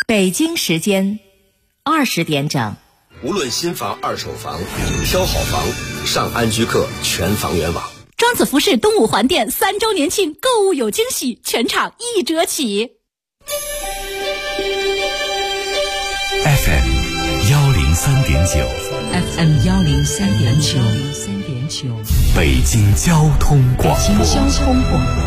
北京时间20点整。 无论新房、二手房，挑好房，上安居客全房源网。 庄子服饰东五环店3周年庆购物有惊喜，全场1折起。 FM 103.9 FM 103.9 北京交通广播。 北京交通广播。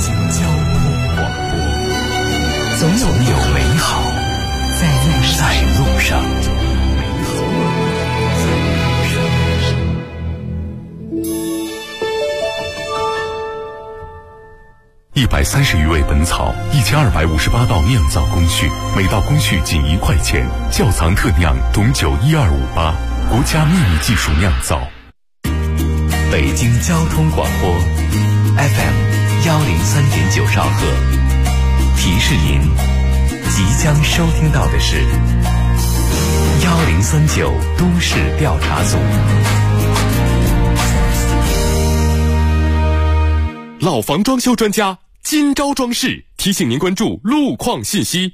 总有美好在路上。130余味本草，1258道酿造工序，每道工序仅1块钱。窖藏特酿董酒12588，国家秘密技术酿造。北京交通广播 FM 103.9兆赫。提示您，即将收听到的是1039都市调查组。老房装修专家今朝装饰提醒您关注路况信息。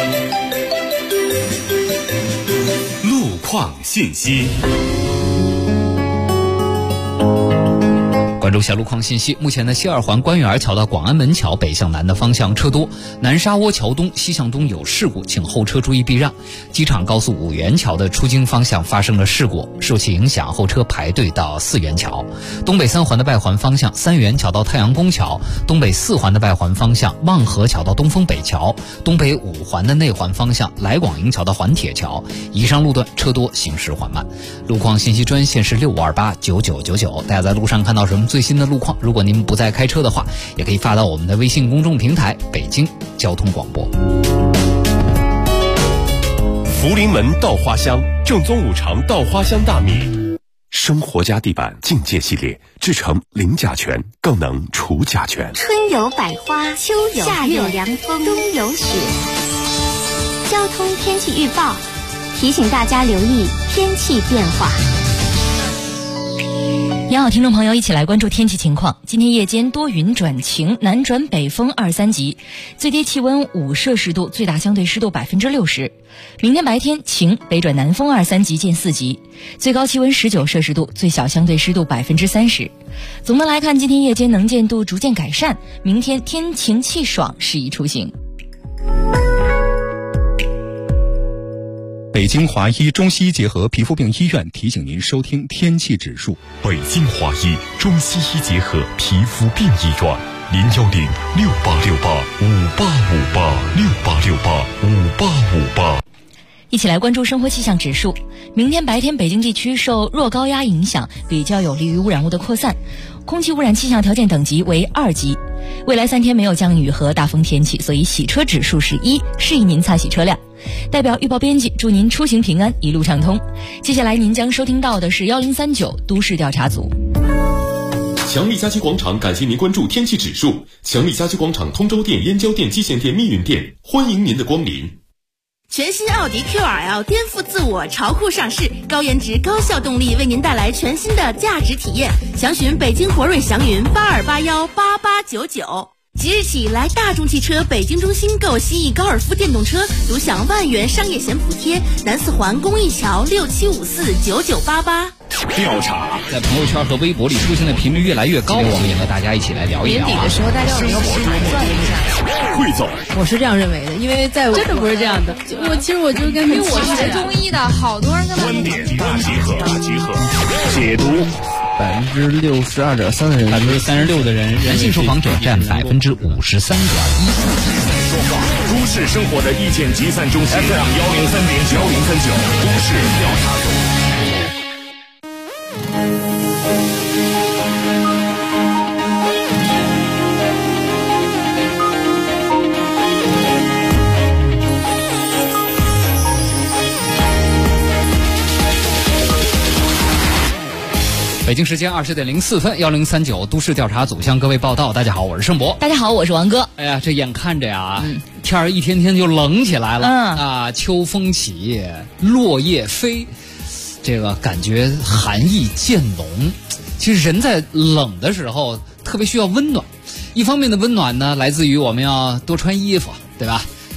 路况信息。 关注下路况信息，目前的西二环官园桥到广安门桥北向南的方向车多，南沙窝桥东西向东有事故，请后车注意避让。机场高速五元桥的出京方向发生了事故，受其影响后车排队到四元桥。东北三环的外环方向三元桥到太阳宫桥，东北四环的外环方向望河桥到东风北桥，东北五环的内环方向来广营桥到环铁桥。以上路段车多，行驶缓慢。路况信息专线是65289999，大家在路上看到什么最新的路况，如果您不再开车的话，也可以发到我们的微信公众平台北京交通广播。 福临门稻花香，正宗五常稻花香大米，生活家地板境界系列，制成零甲醛，更能除甲醛。 春有百花，秋有夏有凉风，冬有雪。交通天气预报提醒大家留意天气变化。 你好，听众朋友，一起来关注天气情况。今天夜间多云转晴，南转北风2、3级，最低气温5摄氏度，最大相对湿度60%。明天白天晴，北转南风2、3级见4级，最高气温19摄氏度，最小相对湿度30%。总的来看，今天夜间能见度逐渐改善，明天天晴气爽，适宜出行。 北京华医中西医结合皮肤病医院提醒您收听天气指数。 北京华医中西医结合皮肤病医院，0106868585858，68685858。 一起来关注生活气象指数。明天白天北京地区受弱高压影响，比较有利于污染物的扩散，空气污染气象条件等级为2级。未来3天没有降雨和大风天气，所以洗车指数是1，适宜您擦洗车辆。代表预报编辑祝您出行平安，一路畅通。接下来您将收听到的是1039都市调查组。 强力家居广场感谢您关注天气指数。强力家居广场通州店、燕郊店、蓟县店、密云店，欢迎您的光临。 全新奥迪 QRL 颠覆自我，潮酷上市，高颜值高效动力为您带来全新的价值体验。详询北京博瑞祥云82818899。即日起来大众汽车北京中心购蜥蜴高尔夫电动车，独享万元商业险补贴。南四环公益桥67549988。 调查在朋友圈和微博里出现的频率越来越高，我们也和大家一起来聊一聊。 年底的时候，大家有没有吃买赚一下？ 汇总， 我是这样认为的，因为在真的不是这样的。其实我就跟因为我学中医的，好多人跟观点大集合，解读。 62.3%的人 ，36%的人，男性受访者占53.1%。 都市生活的意见集散中心 FM 103.9都市调查组。 北京时间20点04分，1039都市调查组向各位报道。大家好，我是盛博。 大家好，我是王哥。 哎呀，这眼看着呀，天儿一天天就冷起来了。秋风起，落叶飞，这个感觉寒意渐浓。其实人在冷的时候特别需要温暖，一方面的温暖呢，来自于我们要多穿衣服，对吧？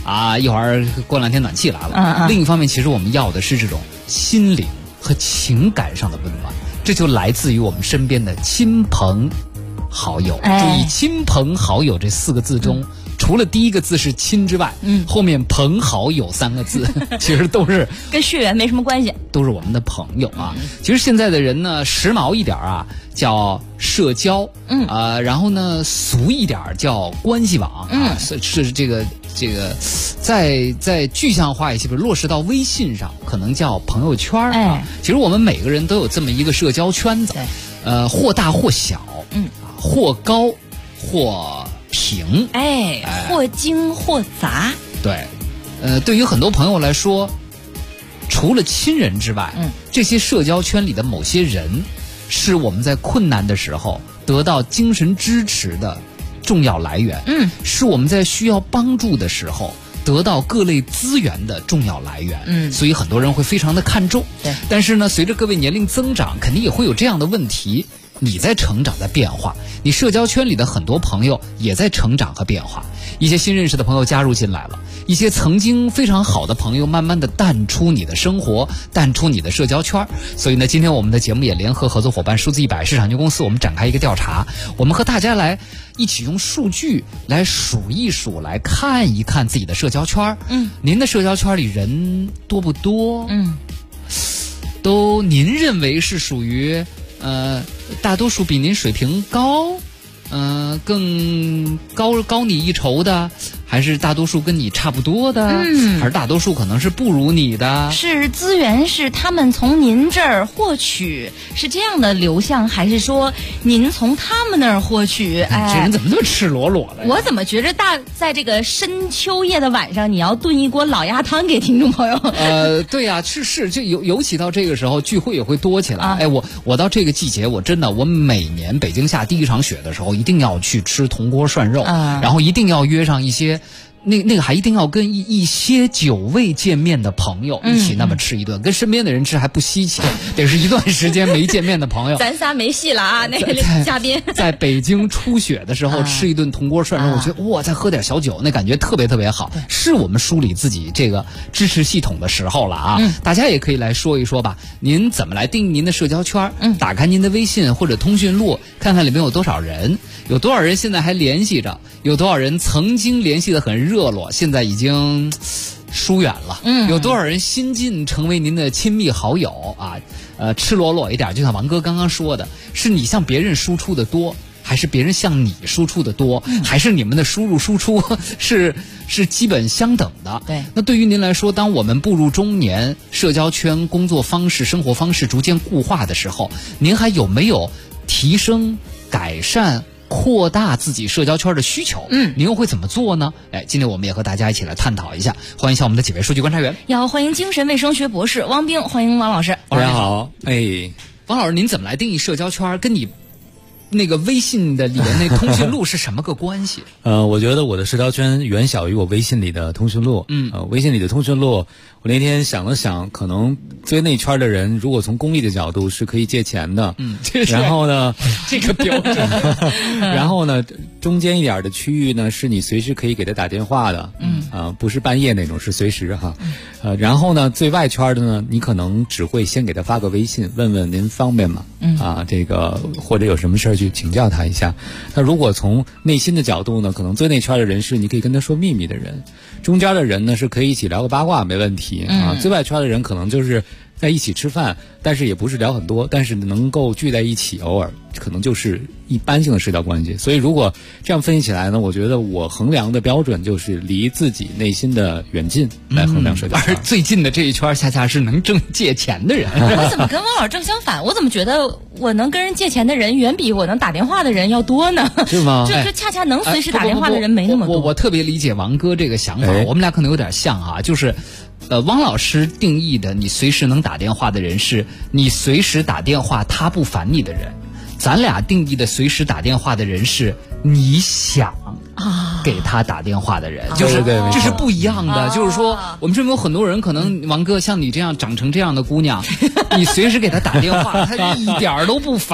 啊，一会儿过2天暖气来了。另一方面，其实我们要的是这种心灵和情感上的温暖，这就来自于我们身边的亲朋好友。注意，亲朋好友这4个字中。除了第一个字是亲之外，后面朋好友3个字其实都是跟血缘没什么关系， 都是我们的朋友啊。其实现在的人呢，时髦一点啊叫社交，然后呢俗一点叫关系网啊，是这个在具象化一些，比如落实到微信上，可能叫朋友圈啊。其实我们每个人都有这么一个社交圈子，或大或小，或高或平， 或精或杂。 对，对于很多朋友来说，除了亲人之外，这些社交圈里的某些人，是我们在困难的时候得到精神支持的重要来源，是我们在需要帮助的时候得到各类资源的重要来源。所以很多人会非常的看重。 对， 但是呢，随着各位年龄增长，肯定也会有这样的问题。你在成长，在变化，你社交圈里的很多朋友也在成长和变化，一些新认识的朋友加入进来了，一些曾经非常好的朋友慢慢的淡出你的生活，淡出你的社交圈。所以呢，今天我们的节目也联合合作伙伴数字100市场有限公司，我们展开一个调查，我们和大家来一起用数据来数一数，来看一看自己的社交圈。您的社交圈里人多不多？都您认为是属于大多数比您水平高，更高你一筹的，还是大多数跟你差不多的，还是大多数可能是不如你的？是资源是他们从您这儿获取，是这样的流向，还是说您从他们那儿获取？ 这人怎么那么赤裸裸的？ 我怎么觉着在这个深秋夜的晚上，你要炖一锅老鸭汤给听众朋友？ 对呀，是，这尤其到这个时候，聚会也会多起来。我到这个季节，我每年北京下第一场雪的时候，一定要去吃铜锅涮肉，然后一定要约上一些。那个还一定要跟一些久未见面的朋友一起那么吃一顿，跟身边的人吃还不稀奇，得是一段时间没见面的朋友。 咱仨没戏了啊！那个嘉宾在北京初雪的时候吃一顿铜锅涮肉，我觉得哇，再喝点小酒，那感觉特别特别好，是我们梳理自己这个支持系统的时候了啊！大家也可以来说一说吧，您怎么来定义您的社交圈？打开您的微信或者通讯录，看看里面有多少人，有多少人现在还联系着，有多少人曾经联系得很热络，现在已经疏远了。有多少人新晋成为您的亲密好友啊？赤裸裸一点，就像王哥刚刚说的，是你向别人输出的多，还是别人向你输出的多，还是你们的输入输出是基本相等的？ 对。 那对于您来说，当我们步入中年，社交圈、工作方式、生活方式逐渐固化的时候，您还有没有提升、改善、扩大自己社交圈的需求？您又会怎么做呢？今天我们也和大家一起来探讨一下。欢迎一下我们的几位数据观察员， 要欢迎精神卫生学博士汪冰，欢迎王老师。 大家好。 王老师，您怎么来定义社交圈？跟你那个微信的里面那通讯录是什么个关系？ 我觉得我的社交圈远小于我微信里的通讯录。微信里的通讯录，我那天想了想，可能最内圈的人，如果从功利的角度是可以借钱的。然后呢， 这个标准。 然后呢，中间一点的区域呢，是你随时可以给他打电话的。不是半夜那种，是随时哈。然后呢，最外圈的呢，你可能只会先给他发个微信，问问您方便吗？这个或者有什么事儿去请教他一下。那如果从内心的角度呢，可能最内圈的人是你可以跟他说秘密的人，中间的人呢是可以一起聊个八卦没问题啊。最外圈的人可能就是在一起吃饭，但是也不是聊很多，但是能够聚在一起，偶尔可能就是一般性的社交关系。所以如果这样分析起来呢，我觉得我衡量的标准就是离自己内心的远近来衡量社交。 而最近的这一圈恰恰是能借钱的人。 我怎么跟汪老师正相反？我怎么觉得我能跟人借钱的人远比我能打电话的人要多呢？ 是吗？ 就恰恰能随时打电话的人没那么多。 我特别理解王哥这个想法，我们俩可能有点像啊，就是汪老师定义的你随时能打电话的人是你随时打电话他不烦你的人，咱俩定义的随时打电话的人是你想给他打电话的人，就是这是不一样的。就是说我们这边有很多人，可能王哥像你这样长成这样的姑娘，你随时给他打电话他一点都不烦，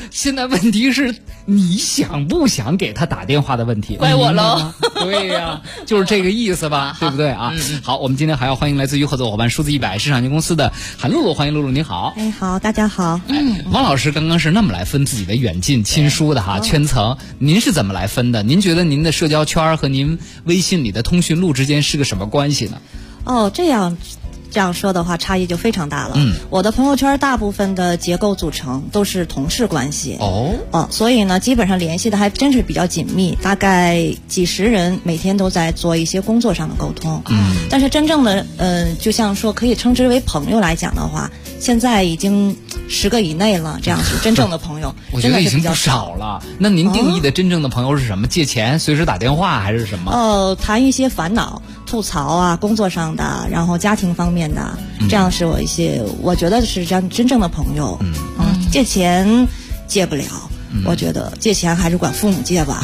现在问题是你想不想给他打电话的问题， 怪我喽。 对呀，就是这个意思吧，对不对啊？好，我们今天还要欢迎来自于合作伙伴数字100市场有限公司的韩露露，欢迎露露，你好。 哎，好，大家好。 王老师刚刚是那么来分自己的远近亲疏的哈圈层，您是怎么来分的？您觉得您的社交圈和您微信里的通讯录之间是个什么关系呢？ 哦，这样说的话，差异就非常大了。我的朋友圈大部分的结构组成都是同事关系。所以呢，基本上联系的还真是比较紧密，大概几十人，每天都在做一些工作上的沟通。但是真正的就像说可以称之为朋友来讲的话，现在已经10个以内了，这样是真正的朋友。 我觉得已经不少了。那您定义的真正的朋友是什么？借钱、随时打电话还是什么？ 谈一些烦恼、吐槽啊，工作上的，然后家庭方面的，这样是我觉得是这样真正的朋友。借钱借不了，我觉得借钱还是管父母借吧。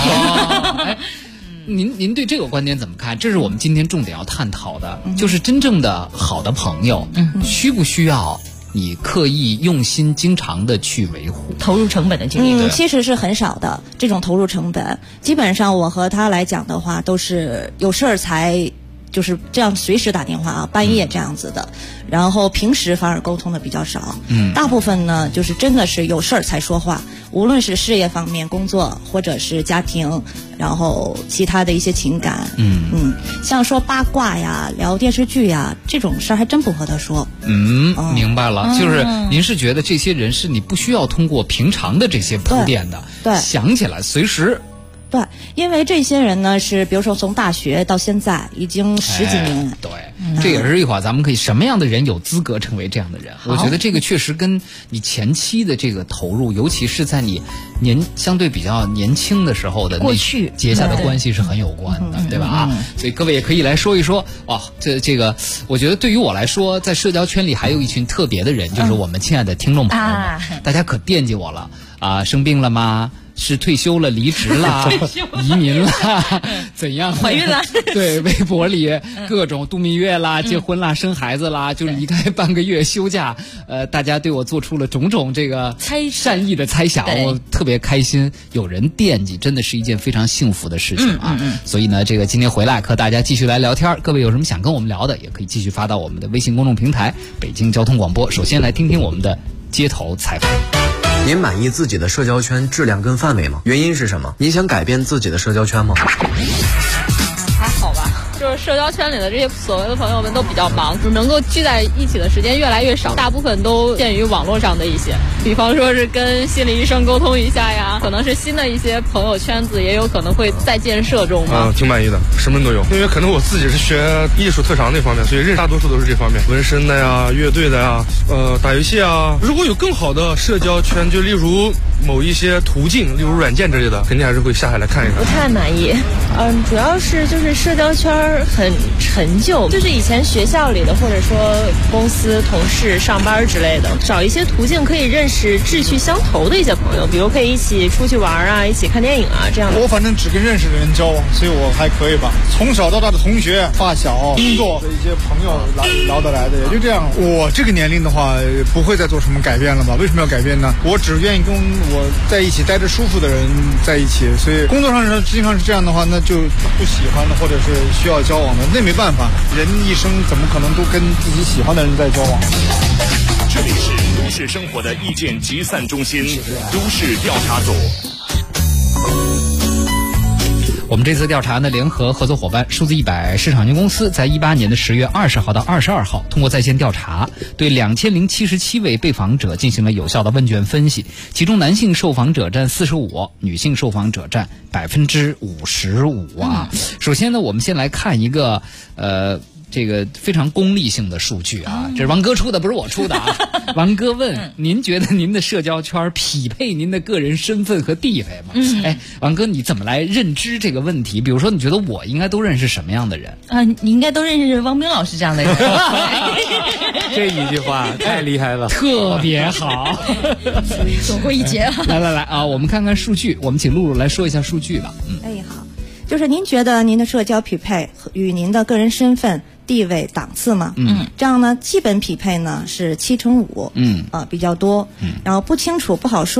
您对这个观点怎么看？这是我们今天重点要探讨的，就是真正的好的朋友，需不需要你刻意用心经常的去维护， 投入成本的精力？ 其实是很少的这种投入成本。基本上我和他来讲的话，都是有事儿才就是这样随时打电话啊，半夜这样子的。然后平时反而沟通的比较少。大部分呢就是真的是有事儿才说话，无论是事业方面、工作或者是家庭，然后其他的一些情感。像说八卦呀、聊电视剧呀这种事儿，还真不和他说。 明白了，就是您是觉得这些人是你不需要通过平常的这些铺垫的， 对， 想起来随时。 对，因为这些人呢是，比如说从大学到现在已经10几年。 对，这也是一会儿咱们可以什么样的人有资格成为这样的人？我觉得这个确实跟你前期的这个投入，尤其是在你相对比较年轻的时候的过去结下的关系是很有关的，对吧？所以各位也可以来说一说。这个，我觉得对于我来说，在社交圈里还有一群特别的人，就是我们亲爱的听众朋友们，大家可惦记我了啊！生病了吗？是退休了、离职了、移民了，怎样？ 怀孕了？ 对，微博里各种度蜜月啦、结婚啦、生孩子啦，就离开半个月休假。大家对我做出了种种这个善意的猜想，我特别开心。有人惦记，真的是一件非常幸福的事情啊！所以呢，这个今天回来和大家继续来聊天。各位有什么想跟我们聊的，也可以继续发到我们的微信公众平台北京交通广播。首先来听听我们的街头采访。 您满意自己的社交圈质量跟范围吗？原因是什么？您想改变自己的社交圈吗？ 还好吧，就是社交圈里的这些所谓的朋友们都比较忙，能够聚在一起的时间越来越少，大部分都限于网络上的一些，比方说是跟心理医生沟通一下呀，可能是新的一些朋友圈子也有可能会在建设中嘛。 挺满意的，什么人都有，因为可能我自己是学艺术特长那方面，所以认识大多数都是这方面，纹身的呀、乐队的呀、打游戏啊。如果有更好的社交圈，就例如某一些途径，例如软件之类的，肯定还是会下海来看一看。 不太满意，主要是就是社交圈很陈旧，就是以前学校里的或者说公司同事上班之类的，找一些途径可以认识志趣相投的一些朋友，比如可以一起出去玩啊，一起看电影啊这样的。 我反正只跟认识的人交往，所以我还可以吧。从小到大的同学、发小、工作的一些朋友聊得来的，也就这样。我这个年龄的话，不会再做什么改变了吧？为什么要改变呢？我只愿意跟我在一起待着舒服的人在一起，所以工作上经常是这样的话，那就不喜欢的或者是需要交往的，那没办法，人一生怎么可能都跟自己喜欢的人在交往？ 这里是都市生活的意见集散中心，都市调查组。 我们这次调查呢，联合合作伙伴数字100市场有限公司，在18年的10月20号到22号，通过在线调查，对2077位被访者进行了有效的问卷分析，其中男性受访者占45%，女性受访者占55%啊。首先呢，我们先来看一个这个非常功利性的数据啊，这是王哥出的，不是我出的啊。王哥问您觉得您的社交圈匹配您的个人身份和地位吗？哎，王哥你怎么来认知这个问题？比如说你觉得我应该都认识什么样的人？ 你应该都认识汪冰老师这样的人。 这一句话太厉害了， 特别好， 走过一劫。 来啊，我们看看数据，我们请露露来说一下数据吧。 好，就是您觉得您的社交匹配与您的个人身份、地位、档次吗？这样呢，基本匹配呢是7成5，比较多。然后不清楚、不好说，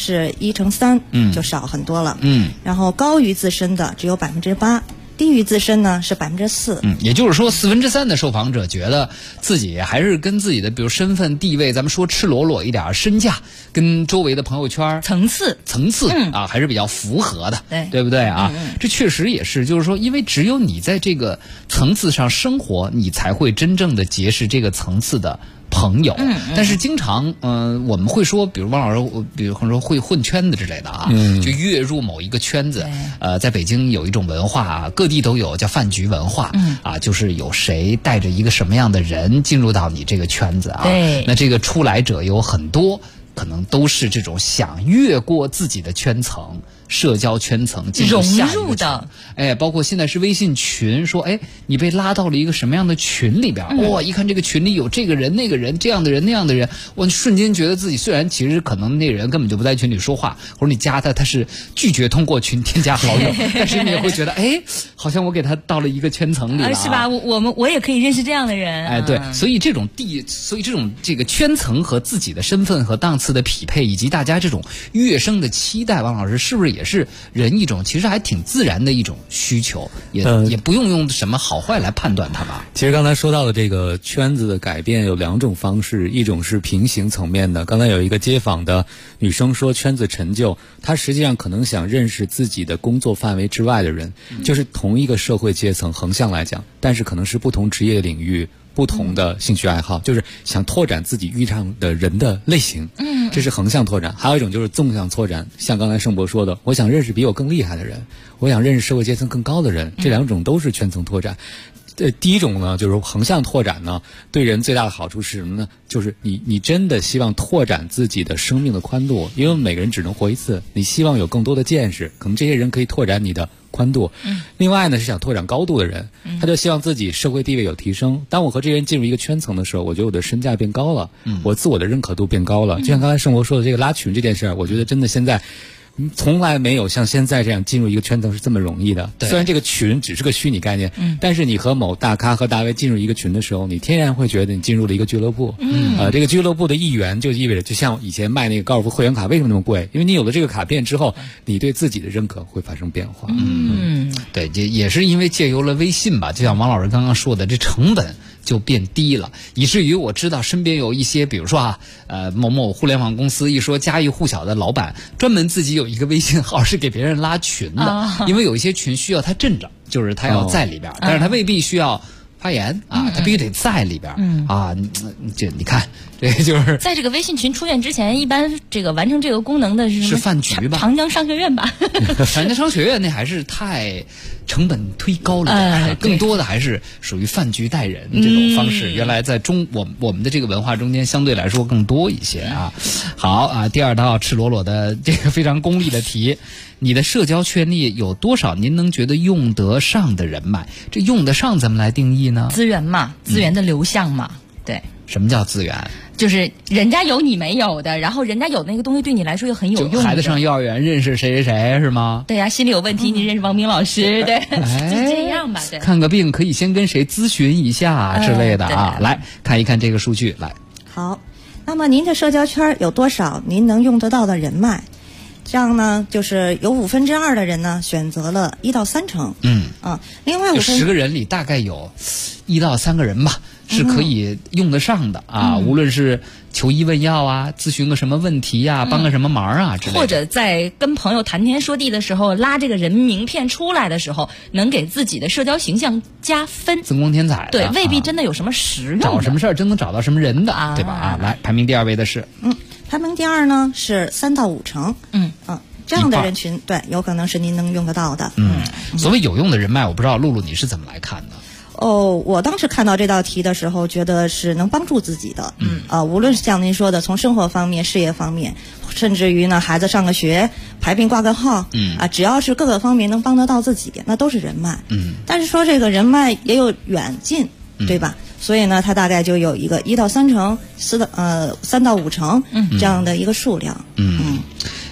是1乘3，就少很多了。然后高于自身的只有8%。低于自身呢是4%。 也就是说3%的受访者觉得自己还是跟自己的比如身份地位，咱们说赤裸裸一点，身价跟周围的朋友圈层次啊还是比较符合的，对不对啊？这确实也是，就是说，因为只有你在这个层次上生活，你才会真正的结识这个层次的朋友。但是经常我们会说，比如汪老师，比如说会混圈子之类的啊，就跃入某一个圈子。在北京有一种文化啊，各地都有，叫饭局文化。啊，就是有谁带着一个什么样的人进入到你这个圈子啊？那这个出来者有很多，可能都是这种想越过自己的圈层。社交圈层进入下一个融入的， 包括现在是微信群，说你被拉到了一个什么样的群里边，一看这个群里有这个人那个人这样的人那样的人，我瞬间觉得自己虽然其实可能那人根本就不在群里说话，或者你加他是拒绝通过群添加好友，但是你也会觉得好像我给他到了一个圈层里了， 是吧？我也可以认识这样的人， 对，所以这种这个圈层和自己的身份和档次的匹配，以及大家这种跃升的期待，王老师是不是也是人一种其实还挺自然的一种需求，也不用什么好坏来判断它吧。 其实刚才说到的这个圈子的改变有2种方式，一种是平行层面的。刚才有一个街访的女生说圈子陈旧，她实际上可能想认识自己的工作范围之外的人，就是同一个社会阶层横向来讲，但是可能是不同职业领域不同的兴趣爱好，就是想拓展自己遇上的人的类型，这是横向拓展。还有一种就是纵向拓展，像刚才盛博说的，我想认识比我更厉害的人，我想认识社会阶层更高的人，这2种都是圈层拓展。第一种呢，就是横向拓展呢，对人最大的好处是什么呢？就是你真的希望拓展自己的生命的宽度，因为每个人只能活一次，你希望有更多的见识，可能这些人可以拓展你的宽度。另外呢，是想拓展高度的人，他就希望自己社会地位有提升。当我和这些人进入一个圈层的时候，我觉得我的身价变高了，我自我的认可度变高了。就像刚才盛博说的这个拉群这件事儿，我觉得真的现在从来没有像现在这样进入一个圈层是这么容易的。虽然这个群只是个虚拟概念，但是你和某大咖和大 V 进入一个群的时候，你天然会觉得你进入了一个俱乐部。这个俱乐部的一员就意味着，就像以前卖那个高尔夫会员卡为什么那么贵？因为你有了这个卡片之后，你对自己的认可会发生变化。 对，也是因为借由了微信吧，就像王老师刚刚说的，这成本就变低了，以至于我知道身边有一些，比如说某某互联网公司一说家喻户晓的老板，专门自己有一个微信号是给别人拉群的，因为有一些群需要他镇着，就是他要在里边，但是他未必需要发言啊，他必须得在里边啊。你看，这就是在这个微信群出现之前，一般这个完成这个功能的是饭局吧？ 长江商学院吧？ 长江商学院那还是太成本忒高了，更多的还是属于饭局带人这种方式。原来在我们的这个文化中间相对来说更多一些啊。好啊，第2道赤裸裸的这个非常功利的题。你的社交圈里有多少您能觉得用得上的人脉？这用得上怎么来定义呢？ 资源嘛，资源的流向嘛，对。 什么叫资源？ 就是人家有你没有的，然后人家有那个东西对你来说又很有用的。 孩子上幼儿园认识谁谁谁是吗？ 对呀，心理有问题你认识王明老师，对，就这样吧。对， 看个病可以先跟谁咨询一下之类的啊。来看一看这个数据，来。 好，那么您的社交圈有多少您能用得到的人脉？这样呢，就是有2/5的人呢选择了1到3成。另外 10个人里大概有1到3个人吧，是可以用得上的啊。无论是求医问药啊，咨询个什么问题呀，帮个什么忙啊之类的， 或者在跟朋友谈天说地的时候，拉这个人名片出来的时候，能给自己的社交形象加分， 增光添彩。 对，未必真的有什么实用的。 找什么事儿真能找到什么人的，对吧？来，排名第2位的是。 排名第2呢是3到5成。这样的人群，对，有可能是您能用得到的。 所谓有用的人脉，我不知道露露你是怎么来看的？ 我当时看到这道题的时候，觉得是能帮助自己的。无论是像您说的，从生活方面、事业方面，甚至于呢，孩子上个学、排兵挂个号，只要是各个方面能帮得到自己，那都是人脉。但是说这个人脉也有远近，对吧？所以呢，它大概就有一个1到3成，3到5成这样的一个数量。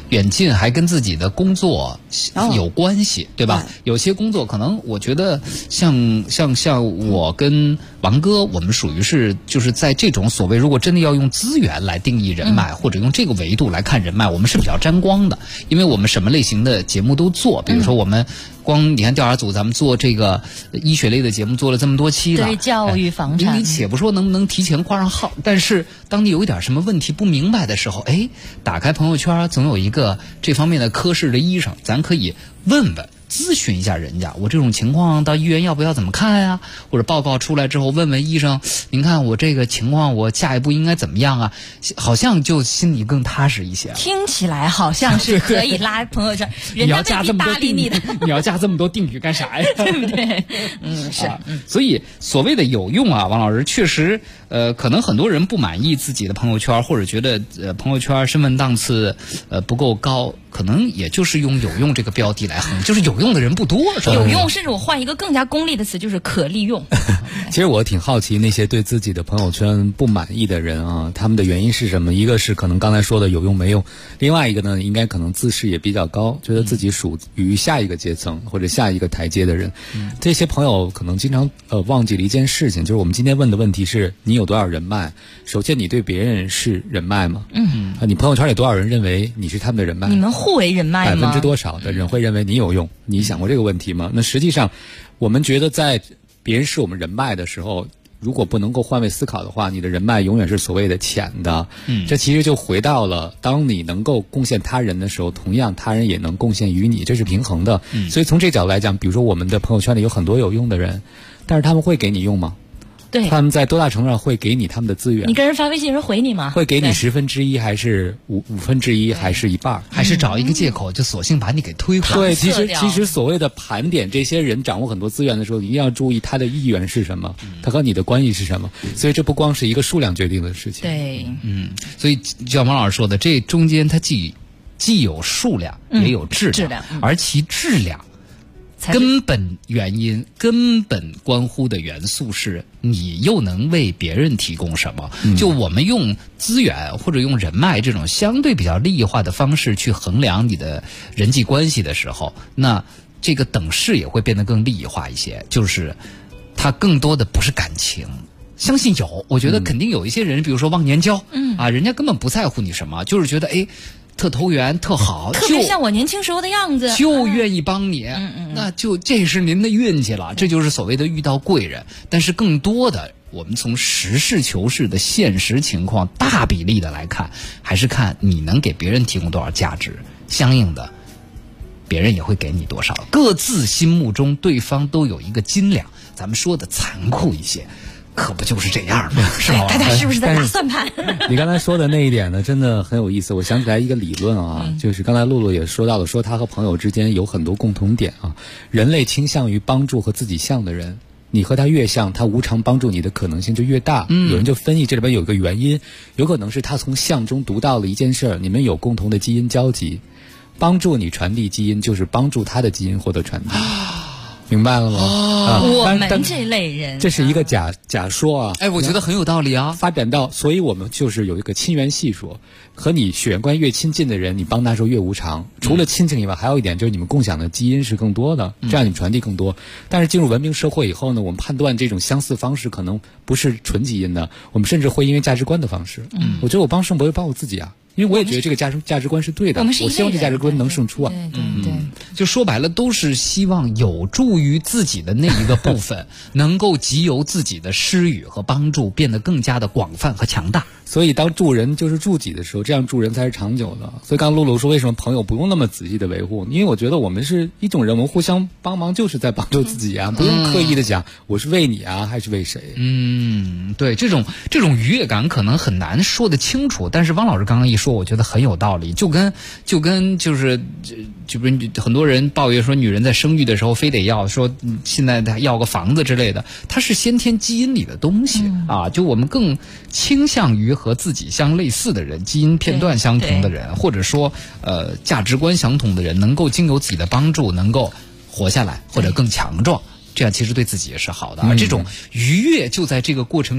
远近还跟自己的工作有关系，对吧？有些工作可能我觉得像我跟王哥，我们属于是就是在这种所谓如果真的要用资源来定义人脉，或者用这个维度来看人脉，我们是比较沾光的，因为我们什么类型的节目都做，比如说我们光你看调查组咱们做这个医学类的节目做了这么多期了， 对教育房产， 你且不说能不能提前挂上号，但是当你有一点什么问题不明白的时候，打开朋友圈总有一个这方面的科室的医生，咱可以问问咨询一下人家，我这种情况到医院要不要怎么看呀？或者报告出来之后问问医生，您看我这个情况我下一步应该怎么样啊？好像就心里更踏实一些。 听起来好像是可以拉朋友圈，人家未必搭理你的。 你要加这么多定语干啥呀？ 对不对？是。 所以所谓的有用啊，王老师确实，可能很多人不满意自己的朋友圈，或者觉得朋友圈身份档次不够高，可能也就是用有用这个标的来衡，就是有用的人不多， 有用，甚至我换一个更加功利的词，就是可利用。 其实我挺好奇那些对自己的朋友圈不满意的人啊，他们的原因是什么？一个是可能刚才说的有用没用，另外一个呢，应该可能自视也比较高，觉得自己属于下一个阶层或者下一个台阶的人。这些朋友可能经常忘记了一件事情，就是我们今天问的问题是你有多少人脉？首先你对别人是人脉吗？你朋友圈里多少人认为你是他们的人脉？ 你们互为人脉吗 ？%多少的人会认为你有用？你想过这个问题吗？那实际上我们觉得在别人是我们人脉的时候，如果不能够换位思考的话，你的人脉永远是所谓的浅的。这其实就回到了当你能够贡献他人的时候，同样他人也能贡献于你，这是平衡的。所以从这角度来讲，比如说我们的朋友圈里有很多有用的人，但是他们会给你用吗？ 对， 他们在多大程度上会给你他们的资源？ 你跟人发微信，人回你吗？ 会给你1/10还是1/5还是一半？ 还是找一个借口就索性把你给推垮？ 对，其实所谓的盘点这些人掌握很多资源的时候，一定要注意他的意愿是什么，他和你的关系是什么。所以这不光是一个数量决定的事情。 对， 所以就像王老师说的，这中间它既有数量，也有质量，而其质量。根本原因、根本关乎的元素是你又能为别人提供什么？就我们用资源或者用人脉这种相对比较利益化的方式去衡量你的人际关系的时候，那这个等式也会变得更利益化一些，就是它更多的不是感情。相信有，我觉得肯定有一些人，比如说忘年交，人家根本不在乎你什么，就是觉得特投缘特好， 特别像我年轻时候的样子， 就愿意帮你，那就这是您的运气了，这就是所谓的遇到贵人。但是更多的，我们从实事求是的现实情况，大比例的来看，还是看你能给别人提供多少价值，相应的，别人也会给你多少。各自心目中对方都有一个斤两，咱们说的残酷一些。可不就是这样吗？是吧？ 大家是不是在打算盘？ 你刚才说的那一点呢，真的很有意思。我想起来一个理论啊，就是刚才露露也说到了，说他和朋友之间有很多共同点啊。人类倾向于帮助和自己像的人，你和他越像，他无偿帮助你的可能性就越大。有人就分析这里边有一个原因，有可能是他从像中读到了一件事，你们有共同的基因交集，帮助你传递基因，就是帮助他的基因获得传递。明白了吗？ 我们这类人， 这是一个假说啊。 我觉得很有道理啊。 发展到，所以我们就是有一个亲缘系说，和你血缘关系越亲近的人，你帮他时候越无偿。除了亲情以外，还有一点就是你们共享的基因是更多的，这样你们传递更多。但是进入文明社会以后呢，我们判断这种相似方式可能不是纯基因的，我们甚至会因为价值观的方式。我觉得我帮圣伯，帮我自己啊。因为我也觉得这个价值观是对的，我希望这价值观能胜出啊。 对， 就说白了，都是希望有助于自己的那一个部分，能够藉由自己的施予和帮助变得更加的广泛和强大。 所以当助人就是助己的时候，这样助人才是长久的。所以刚刚露露说，为什么朋友不用那么仔细的维护？因为我觉得我们是一种人，我们互相帮忙就是在帮助自己啊，不用刻意的讲我是为你啊，还是为谁？ 对，这种愉悦感可能很难说得清楚，但是汪老师刚刚一说，我觉得很有道理。就跟就是很多人抱怨说，女人在生育的时候非得要说现在要个房子之类的，它是先天基因里的东西啊。就我们更倾向于和自己相类似的人，基因片段相同的人，或者说价值观相同的人，能够经由自己的帮助能够活下来或者更强壮，这样其实对自己也是好的。而这种愉悦就在这个过程中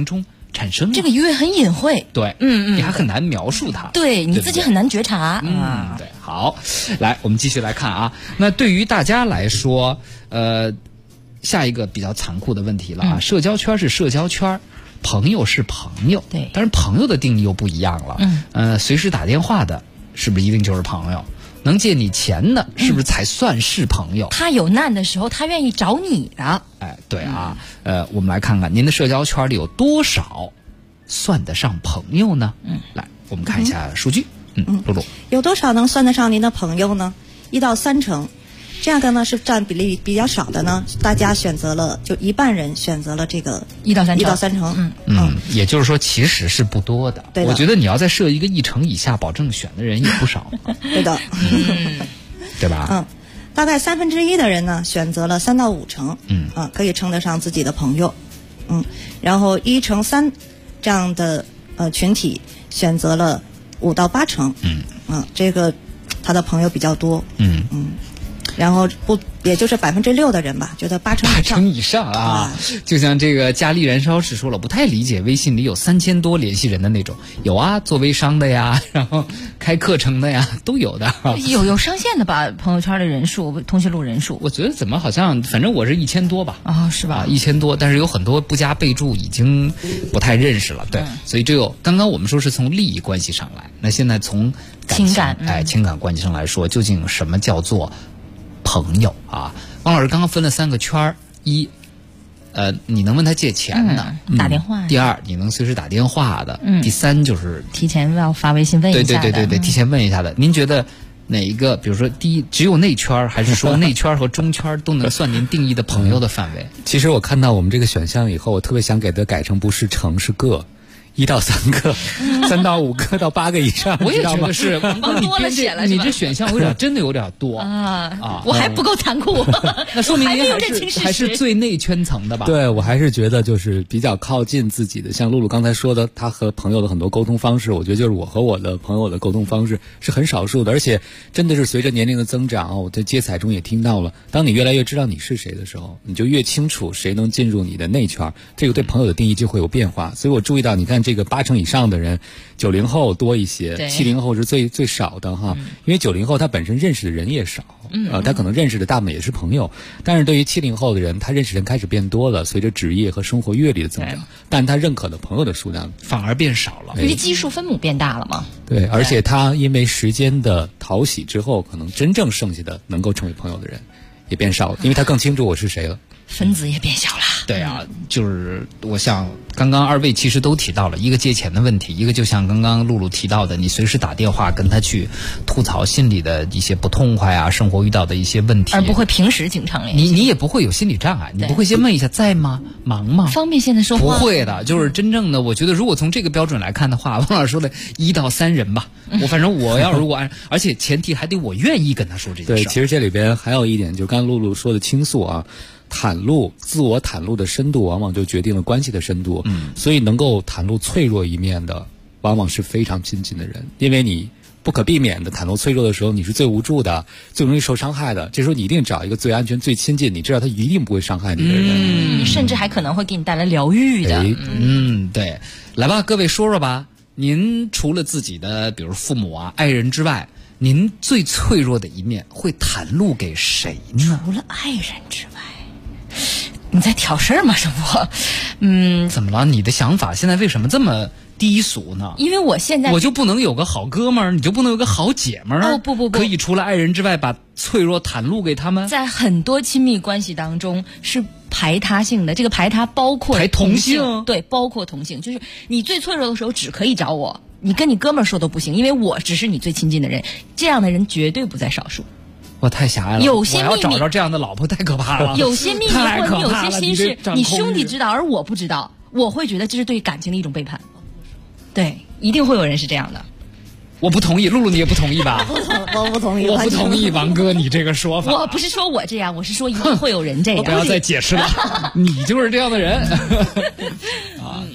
产生了。 这个愉悦很隐晦， 对，你还很难描述它， 对你自己很难觉察。 对，好，来，我们继续来看啊。那对于大家来说，下一个比较残酷的问题了啊，社交圈是社交圈，朋友是朋友， 对， 但是朋友的定义又不一样了。随时打电话的，是不是一定就是朋友？能借你钱的，是不是才算是朋友？ 他有难的时候，他愿意找你的。 哎，对啊，我们来看看您的社交圈里有多少算得上朋友呢？来，我们看一下数据。露露， 有多少能算得上您的朋友呢？1到3成。这样的呢是占比例比较少的呢，大家选择了就一半人选择了这个 1到3 成。 也就是说其实是不多的。 对的， 我觉得你要再设一个1成以下，保证选的人也不少。 对的， 对吧？ 大概1/3的人呢选择了3到5成，可以称得上自己的朋友。然后1乘3这样的群体选择了5到8成。这个他的朋友比较多。然后也就是6%的人吧，觉得8成以上啊。就像这个佳丽燃烧是说了，不太理解微信里有3000多联系人的那种。有啊，做微商的呀，然后开课程的呀，都有的。 有上限的吧？朋友圈的人数，通讯录人数。 我觉得怎么好像，反正我是1000多吧。 是吧 ？1000多，但是有很多不加备注，已经不太认识了。对，所以刚刚我们说是从利益关系上来，那现在从情感关系上来说，究竟什么叫做朋友啊？汪老师刚刚分了3个圈儿：一，你能问他借钱的， 打电话； 第二，你能随时打电话的；第三，就是提前要发微信问一下的。 对，提前问一下的。您觉得哪一个？比如说，第一，只有内圈，还是说内圈和中圈都能算您定义的朋友的范围？ 其实我看到我们这个选项以后，我特别想给它改成不是成是个。1到3个，3到5个到8个以上， 我也觉得是。 多了写了， 你这选项真的有点多我还不够残酷， 那说明您还是最内圈层的吧？ 对，我还是觉得就是比较靠近自己的。像露露刚才说的，她和朋友的很多沟通方式，我觉得就是我和我的朋友的沟通方式是很少数的，而且真的是随着年龄的增长，我在接彩中也听到了，当你越来越知道你是谁的时候，你就越清楚谁能进入你的内圈，这个对朋友的定义就会有变化。所以我注意到，你看这个8成以上的人，90后多一些，70后是最少的哈。因为90后他本身认识的人也少，他可能认识的大部分也是朋友，但是对于70后的人，他认识人开始变多了，随着职业和生活阅历的增长，但他认可的朋友的数量反而变少了， 因为基数分母变大了嘛。 对，而且他因为时间的淘洗之后，可能真正剩下的能够成为朋友的人也变少了，因为他更清楚我是谁了。 分子也变小了。 对啊，就是我想刚刚2位其实都提到了一个借钱的问题，一个就像刚刚露露提到的，你随时打电话跟他去吐槽心里的一些不痛快啊，生活遇到的一些问题， 而不会平时经常联系。 你也不会有心理障碍，你不会先问一下在吗？忙吗？ 方便现在说话？ 不会的，就是真正的，我觉得如果从这个标准来看的话，汪老师说的1到3人吧，反正我要如果而且前提还得我愿意跟他说这件事。 对，其实这里边还有一点，就是刚刚露露说的倾诉啊。自我袒露的深度，往往就决定了关系的深度。所以能够袒露脆弱一面的，往往是非常亲近的人，因为你不可避免的袒露脆弱的时候，你是最无助的，最容易受伤害的。这时候你一定找一个最安全、最亲近，你知道他一定不会伤害你的人， 甚至还可能会给你带来疗愈的。 对，来吧，各位说说吧，您除了自己的，比如父母啊、爱人之外，您最脆弱的一面会袒露给谁呢？ 除了爱人之外。你在挑事儿吗？这不， 怎么了？你的想法现在为什么这么低俗呢？ 因为我现在我就不能有个好哥们儿，你就不能有个好姐们儿？ 不， 可以除了爱人之外，把脆弱袒露给他们。 在很多亲密关系当中是排他性的，这个排他包括同性， 对，包括同性，就是你最脆弱的时候只可以找我，你跟你哥们儿说都不行，因为我只是你最亲近的人，这样的人绝对不在少数。 我太狭隘了， 有些秘密我要找着这样的老婆太可怕了。 有些秘密或者有些心事， 你兄弟知道而我不知道，我会觉得这是对感情的一种背叛。对，一定会有人是这样的。 我不同意，露露你也不同意吧？ 我不同意， 我不同意王哥你这个说法。 我不是说我这样，我是说一定会有人这样。 不要再解释了，你就是这样的人。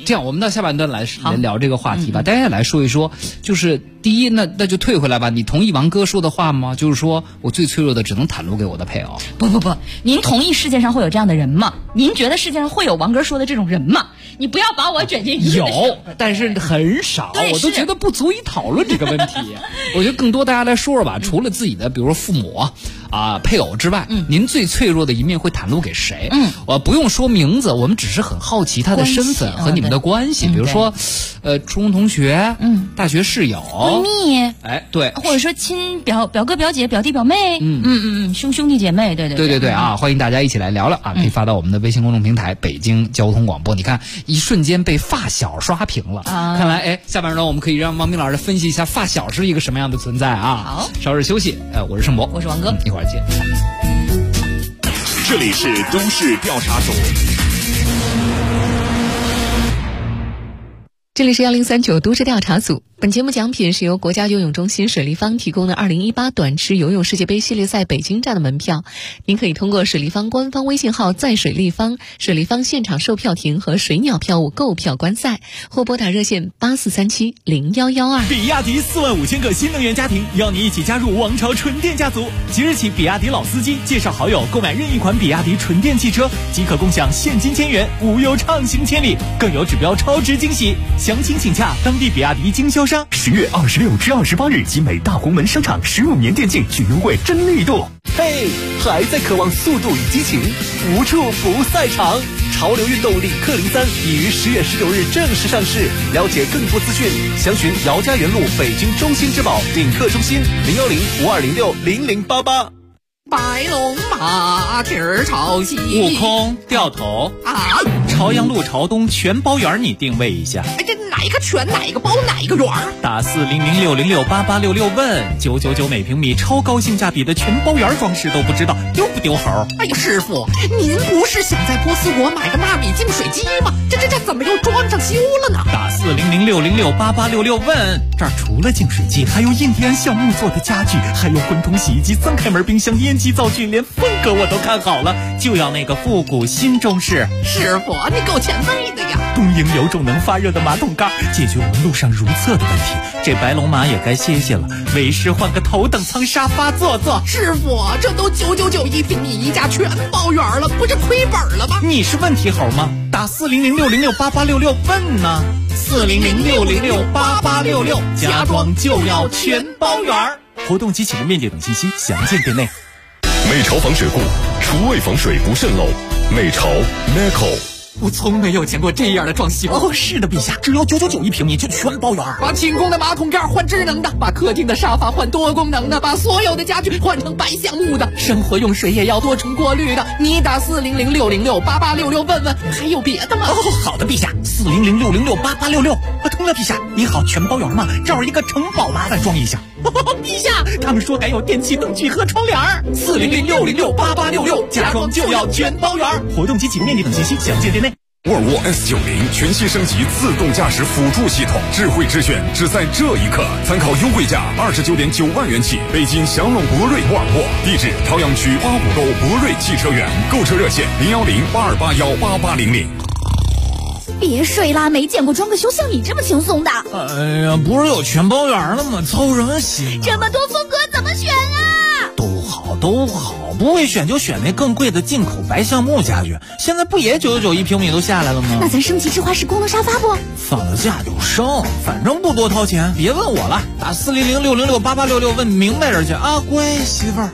这样我们到下半段来聊这个话题吧。大家也来说一说，就是第一，那就退回来吧。你同意王哥说的话吗？就是说我最脆弱的只能袒露给我的配偶。 不，您同意世界上会有这样的人吗？您觉得世界上会有王哥说的这种人吗？你不要把我卷进去。 有，但是很少，我都觉得不足以讨论这个问题。我觉得更多大家来说说吧，除了自己的，比如说父母配偶之外，您最脆弱的一面会袒露给谁？不用说名字，我们只是很好奇他的身份和你们的关系，比如说，初中同学，大学室友， 闺蜜， 对， 或者说亲表哥表姐表弟表妹，兄弟姐妹，对啊，欢迎大家一起来聊聊啊，可以发到我们的微信公众平台北京交通广播。你看，一瞬间被发小刷屏了，看来下半段我们可以让王明老师分析一下发小是一个什么样的存在啊。 好， 稍事休息，我是盛博， 我是王哥， 一会儿见。 这里是都市调查组。 这里是1039都市调查组。本节目奖品是由国家游泳中心水立方提供的2018短池游泳世界杯系列赛北京站的门票，您可以通过水立方官方微信号在水立方、水立方现场售票亭和水鸟票务购票观赛，或拨打热线84370112。 比亚迪45000个新能源家庭邀你一起加入王朝纯电家族。即日起，比亚迪老司机介绍好友购买任意款比亚迪纯电汽车，即可共享现金1000元，无忧畅行千里，更有指标超值惊喜。详情请洽当地比亚迪经销商。 10月26至28日，集美大红门商场15年电竞巨优惠真力度。 嘿，还在渴望速度与激情？无处不赛场。潮流运动领克03已于10月19日正式上市。了解更多资讯，详询姚家园路北京中心之宝领克中心010-5206-0088。 白龙马蹄儿朝西， 悟空掉头啊！ 朝阳路朝东全包园，你定位一下。 这哪一个全哪一个包哪一个园？ 打400-606-8866问999每平米，超高性价比的全包园装饰都不知道丢不丢猴？ 哎呀，师傅，您不是想在波斯国买个纳米净水机吗？这怎么又装上修了呢？ 打400-606-8866问，这儿除了净水机，还有印第安橡木做的家具，还有混通洗衣机、3开门冰箱、烟机灶具，连风格我都看好了，就要那个复古新中式。 师傅，你够前卫的呀！ 东营有种能发热的马桶盖，解决我们路上如厕的问题。这白龙马也该歇歇了，为师换个头等舱沙发坐坐。 师傅，这都999一平米，一家全包圆了，不是亏本了吗？ 你是问题猴吗？打400-606-8866问呢。400-606-8866，家装就要全包圆。活动及启动面积等信息详见店内。 美潮防水库，厨卫防水不渗漏。美潮 Neco。 我从没有见过这样的装修。 哦，是的，陛下，只要999一平米就全包圆。 把清宫的马桶盖换智能的，把客厅的沙发换多功能的，把所有的家具换成白橡木的，生活用水也要多重过滤的。你打400-606-8866问问，还有别的吗？ 哦，好的，陛下，400-606-8866。通了，陛下，你好，全包圆吗？这儿一个城堡，麻烦装一下。 陛下， 他们说还有电器、灯具和窗帘。 400-606-8866，家装就要全包圆。 活动及启动面积等信息详见店内。 沃尔沃 S90全系升级自动驾驶辅助系统，智慧之选只在这一刻。参考优惠价29.9万元起，北京祥龙博瑞沃尔沃，地址朝阳区8股沟博瑞汽车园，购车热线010-8281-8800。 别睡啦，没见过装个修像你这么轻松的。 哎呀，不是有全包圆了吗？操什么心啊！ 这么多风格怎么选啊？ 都好，不会选就选那更贵的进口白橡木家具。现在不也999一平米都下来了吗？ 那咱升级智化式功能沙发不？ 放了假就升，反正不多掏钱。别问我了，打400-606-8866问明白人去啊，乖媳妇儿。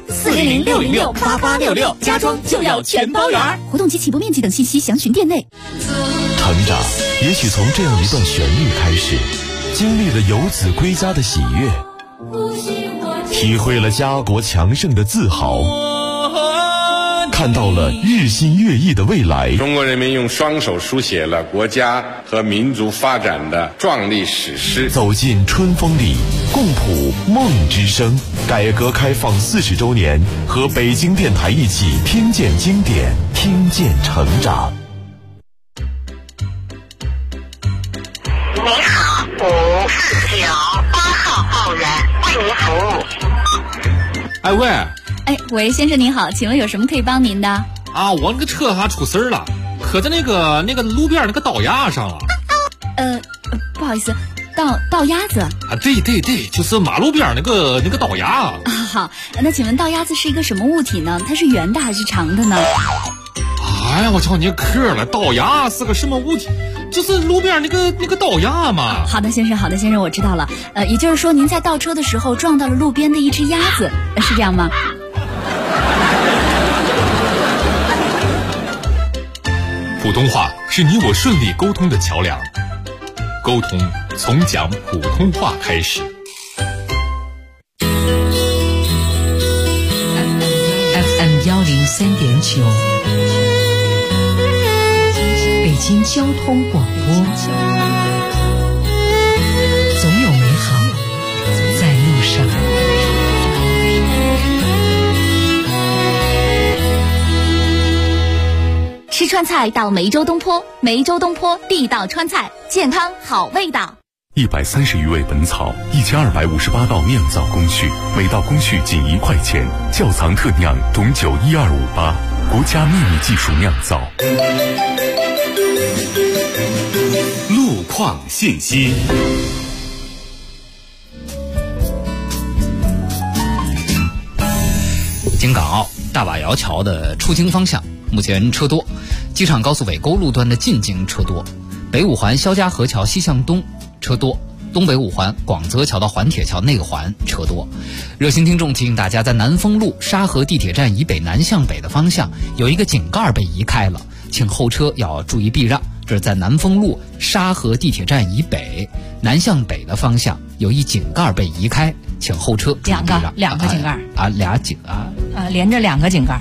400-606-8866，家装就要全包圆。活动及起步面积等信息详询店内。 成长也许从这样一段旋律开始，经历了游子归家的喜悦，体会了家国强盛的自豪，看到了日新月异的未来。 中国人民用双手书写了国家和民族发展的壮丽史诗。 走进春风里，共谱梦之声。改革开放40周年，和北京电台一起听见经典，听见成长。 你好，549，8号报员为您服务。 哎喂， 喂，先生您好，请问有什么可以帮您的？ 啊，我那个车出事儿了，磕在那个路边那个倒牙上了。 不好意思，倒鸭子啊？ 对，就是马路边那个倒鸭啊。 好，那请问倒鸭子是一个什么物体呢？它是圆的还是长的呢？ 哎呀，我瞧你嗑了，倒鸭是个什么物体？就是路边那个倒鸭嘛。 好的，先生，我知道了。也就是说，您在倒车的时候撞到了路边的一只鸭子，是这样吗？ 普通话是你我顺利沟通的桥梁，沟通从讲普通话开始。 FM 103.9，北京交通广播，总有美好在路上。 吃川菜到梅州东坡，梅州东坡地道川菜，健康好味道。 130余味本草，1258道酿造工序，每道工序仅1块钱，窖藏特酿董酒12588，国家秘密技术酿造。路况信息。 京港澳大瓦窑桥的出京方向目前车多，机场高速尾沟路段的进京车多，北五环肖家河桥西向东车多，东北五环广泽桥到环铁桥内环车多。热心听众提醒大家，在南丰路沙河地铁站以北南向北的方向有一个井盖被移开了，请后车要注意避让。这是在南丰路沙河地铁站以北南向北的方向有一井盖被移开，请后车注意避让。 两个井盖俩井连着2个井盖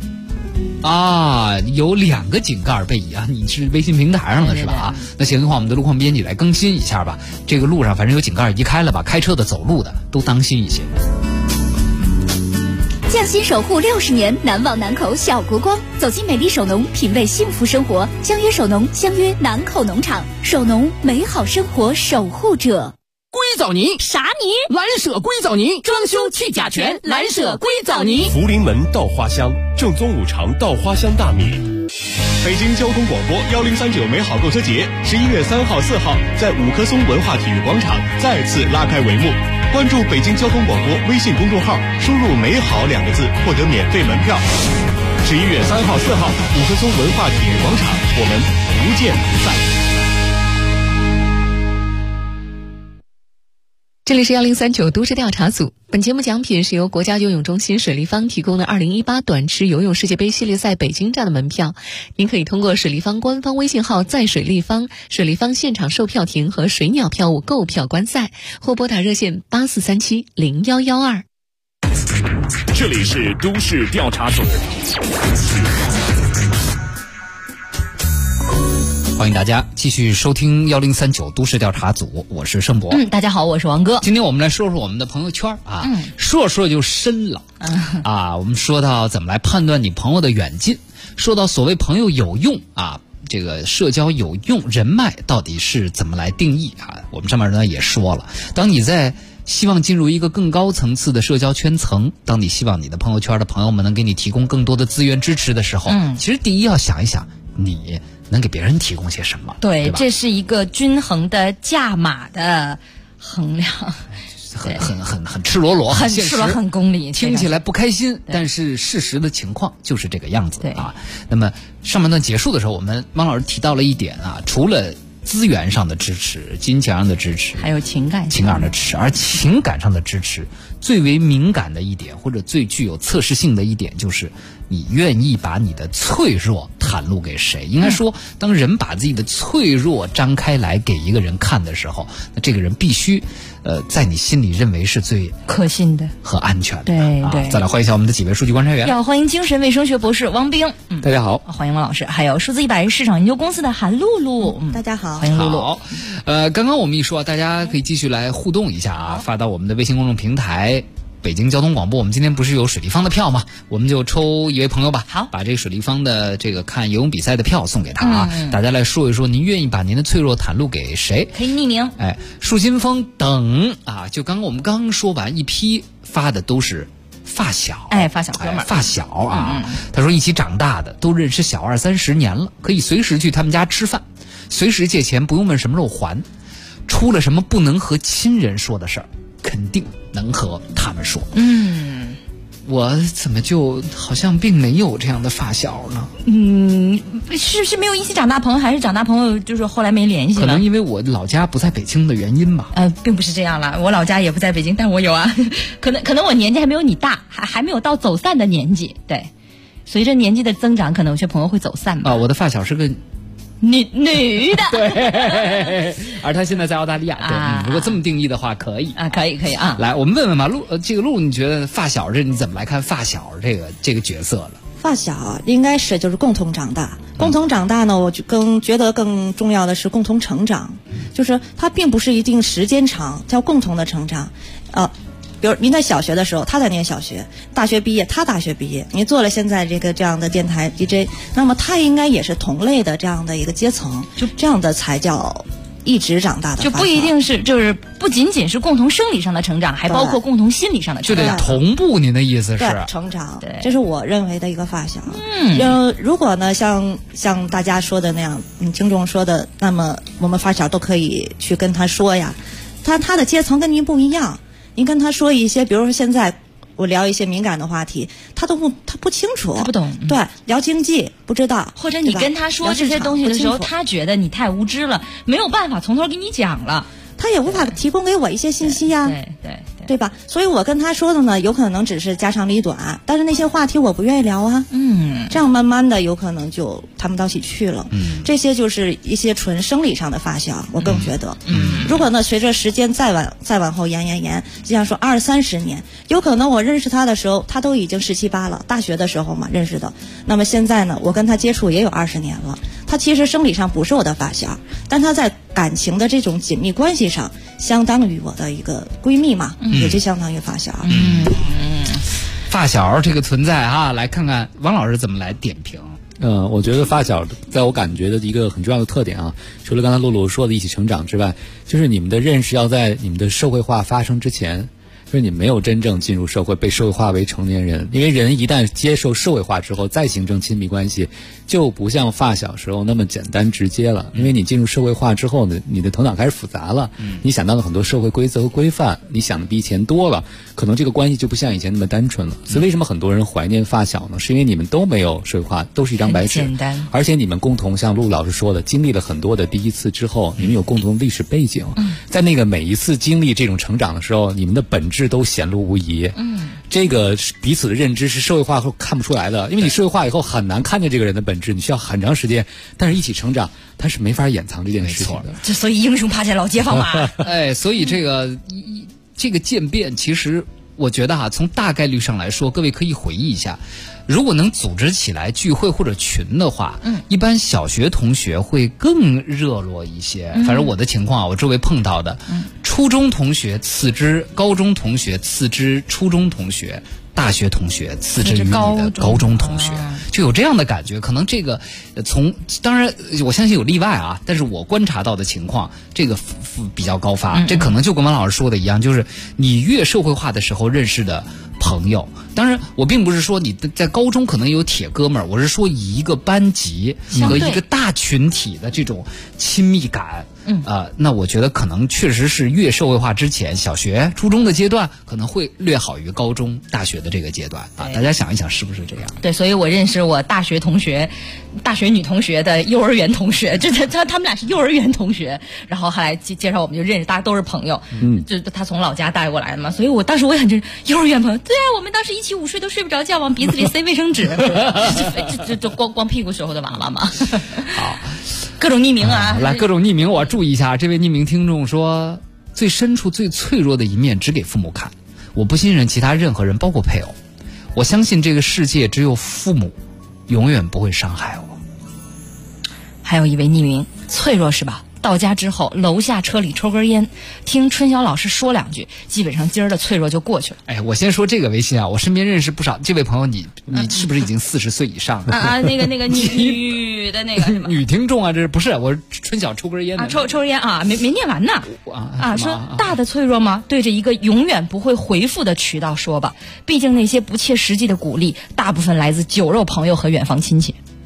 有2个井盖被移啊！你是微信平台上的是吧？那行的话，我们的路况编辑来更新一下吧。这个路上反正有井盖移开了吧，开车的、走路的都当心一些。 匠心守护60年，难忘南口小国光。走进美丽首农，品味幸福生活。相约首农，相约南口农场。首农，美好生活守护者。 硅藻泥啥泥？ 蓝舍硅藻泥，装修去甲醛，蓝舍硅藻泥。 福临门稻花香，正宗五常稻花香大米。北京交通广播1039美好购车节11月3号、4号在五棵松文化体育广场再次拉开帷幕。关注北京交通广播微信公众号，输入“美好”2个字，获得免费门票。11月3号、4号，五棵松文化体育广场，我们不见不散。 这里是1039都市调查组，本节目奖品是由国家游泳中心水立方提供的2018短池游泳世界杯系列赛北京站的门票，您可以通过水立方官方微信号在水立方、水立方现场售票亭和水鸟票务购票观赛，或拨打热线84370112。 这里是都市调查组。 欢迎大家继续收听1039都市调查组，我是盛博。 大家好，我是王哥。 今天我们来说说我们的朋友圈啊，说说就深了啊。我们说到怎么来判断你朋友的远近，说到所谓朋友有用啊，这个社交有用人脉到底是怎么来定义啊？我们上面呢也说了，当你在希望进入一个更高层次的社交圈层，当你希望你的朋友圈的朋友们能给你提供更多的资源支持的时候，其实第一要想一想你能给别人提供些什么？ 对，这是一个均衡的价码的衡量， 很赤裸裸， 很赤裸，很功利， 听起来不开心，但是事实的情况就是这个样子啊。那么上半段结束的时候，我们汪老师提到了一点啊，除了资源上的支持、金钱上的支持， 还有情感上的支持，而情感上的支持最为敏感的一点，或者最具有测试性的一点，就是你愿意把你的脆弱袒露给谁？应该说，当人把自己的脆弱张开来给一个人看的时候，那这个人必须在你心里认为是最可信的和安全的。 对。 再来欢迎一下我们的几位数据观察员。 要欢迎精神卫生学博士王冰。 大家好。 欢迎王老师。还有数字100市场研究公司的韩露露。 大家好。 欢迎露露。 好。刚刚我们一说，大家可以继续来互动一下啊，发到我们的微信公众平台。北京交通广播，我们今天不是有水立方的票吗？我们就抽一位朋友吧。 好， 把这个水立方的这个看游泳比赛的票送给他啊。大家来说一说，您愿意把您的脆弱袒露给谁？ 可以匿名。 树新风等啊，就我们刚说完一批发的都是发小， 发小哥们儿， 发小啊。他说一起长大的，都认识小20-30年了，可以随时去他们家吃饭。 随时借钱，不用问什么时候还。出了什么不能和亲人说的事儿，肯定能和他们说。我怎么就好像并没有这样的发小呢？ 是没有一起长大朋友，还是长大朋友就是后来没联系了？ 可能因为我老家不在北京的原因吧。 并不是这样了，我老家也不在北京，但我有啊。可能我年纪还没有你大，还没有到走散的年纪。对，随着年纪的增长，可能有些朋友会走散吧。 我的发小是个女的， 对，而她现在在澳大利亚。对，如果这么定义的话，可以啊，可以啊。 来，我们问问吧，露，你觉得发小你怎么来看发小这个角色了？ 发小应该是就是共同长大，共同长大呢，我就觉得更重要的是共同成长，就是它并不是一定时间长，叫共同的成长，比如您在小学的时候，他在念小学；大学毕业，他大学毕业。您做了现在这样的电台 DJ， 那么他应该也是同类的这样的一个阶层，就这样的才叫一直长大的。 就不一定是，就是不仅仅是共同生理上的成长，还包括共同心理上的成长， 就得同步。您的意思是对成长？ 对， 这是我认为的一个发小。如果呢，像大家说的那样，听众说的，那么我们发小都可以去跟他说呀，他的阶层跟您不一样。您跟他说一些，比如说现在我聊一些敏感的话题，他不清楚， 他不懂。 对，聊经济不知道， 或者你跟他说这些东西的时候，他觉得你太无知了，没有办法从头给你讲了， 他也无法提供给我一些信息呀。对吧？所以我跟他说的呢，有可能只是家长里短，但是那些话题我不愿意聊啊。这样慢慢的有可能就谈不到一起去了。这些就是一些纯生理上的发小，我更觉得。如果呢，随着时间再往后延，就像说20、30年，有可能我认识他的时候，他都已经17、18了，大学的时候嘛认识的。那么现在呢，我跟他接触也有20年了，他其实生理上不是我的发小，但他在感情的这种紧密关系上，相当于我的一个闺蜜嘛。也就相当于发小。 发小这个存在哈，来看看王老师怎么来点评。 我觉得发小在我感觉的一个很重要的特点啊，除了刚才露露说的一起成长之外，就是你们的认识要在你们的社会化发生之前，就是你没有真正进入社会，被社会化为成年人。因为人一旦接受社会化之后，再形成亲密关系，就不像发小时候那么简单直接了。因为你进入社会化之后呢，你的头脑开始复杂了，你想到了很多社会规则和规范，你想的比以前多了，可能这个关系就不像以前那么单纯了。所以为什么很多人怀念发小呢？是因为你们都没有社会化，都是一张白纸， 简单， 而且你们共同像陆老师说的，经历了很多的第一次之后，你们有共同的历史背景，在那个每一次经历这种成长的时候，你们的本质都显露无遗。这个彼此的认知是社会化后看不出来的，因为你社会化以后很难看见这个人的本质，你需要很长时间。但是一起成长，他是没法掩藏这件事情的。 所以英雄怕见老街坊嘛。 所以这个渐变，其实我觉得从大概率上来说，各位可以回忆一下，如果能组织起来聚会或者群的话，一般小学同学会更热络一些。反正我的情况我周围碰到的，初中同学次之高中同学，次之初中同学，大学同学次之于你的高中同学，就有这样的感觉。可能这个当然我相信有例外啊，但是我观察到的情况，这个比较高发。这可能就跟王老师说的一样，就是你越社会化的时候认识的朋友，当然我并不是说你在高中可能有铁哥们儿，我是说以一个班级和一个大群体的这种亲密感。那我觉得可能确实是越社会化之前，小学、初中的阶段可能会略好于高中、大学的这个阶段啊。大家想一想，是不是这样？ 对，所以我认识我大学同学、大学女同学的幼儿园同学，就是他们俩是幼儿园同学，然后后来介绍我们就认识，大家都是朋友。就他从老家带过来的嘛，所以我当时我也很幼儿园朋友。对啊，我们当时一起午睡都睡不着觉，往鼻子里塞卫生纸，就光屁股时候的娃娃嘛。 好。 各种匿名啊！ 来，各种匿名，我要注意一下。这位匿名听众说，最深处、最脆弱的一面只给父母看，我不信任其他任何人，包括配偶。我相信这个世界只有父母，永远不会伤害我。 还有一位匿名，脆弱是吧？到家之后，楼下车里抽根烟，听春晓老师说两句，基本上今儿的脆弱就过去了。 我先说这个微信啊，我身边认识不少。这位朋友，你是不是已经40岁以上了？ 那个女的那个是吧？ 女听众啊，这不是我春晓抽根烟的抽根烟啊，没念完呢说大的脆弱吗？对着一个永远不会回复的渠道说吧，毕竟那些不切实际的鼓励，大部分来自酒肉朋友和远房亲戚。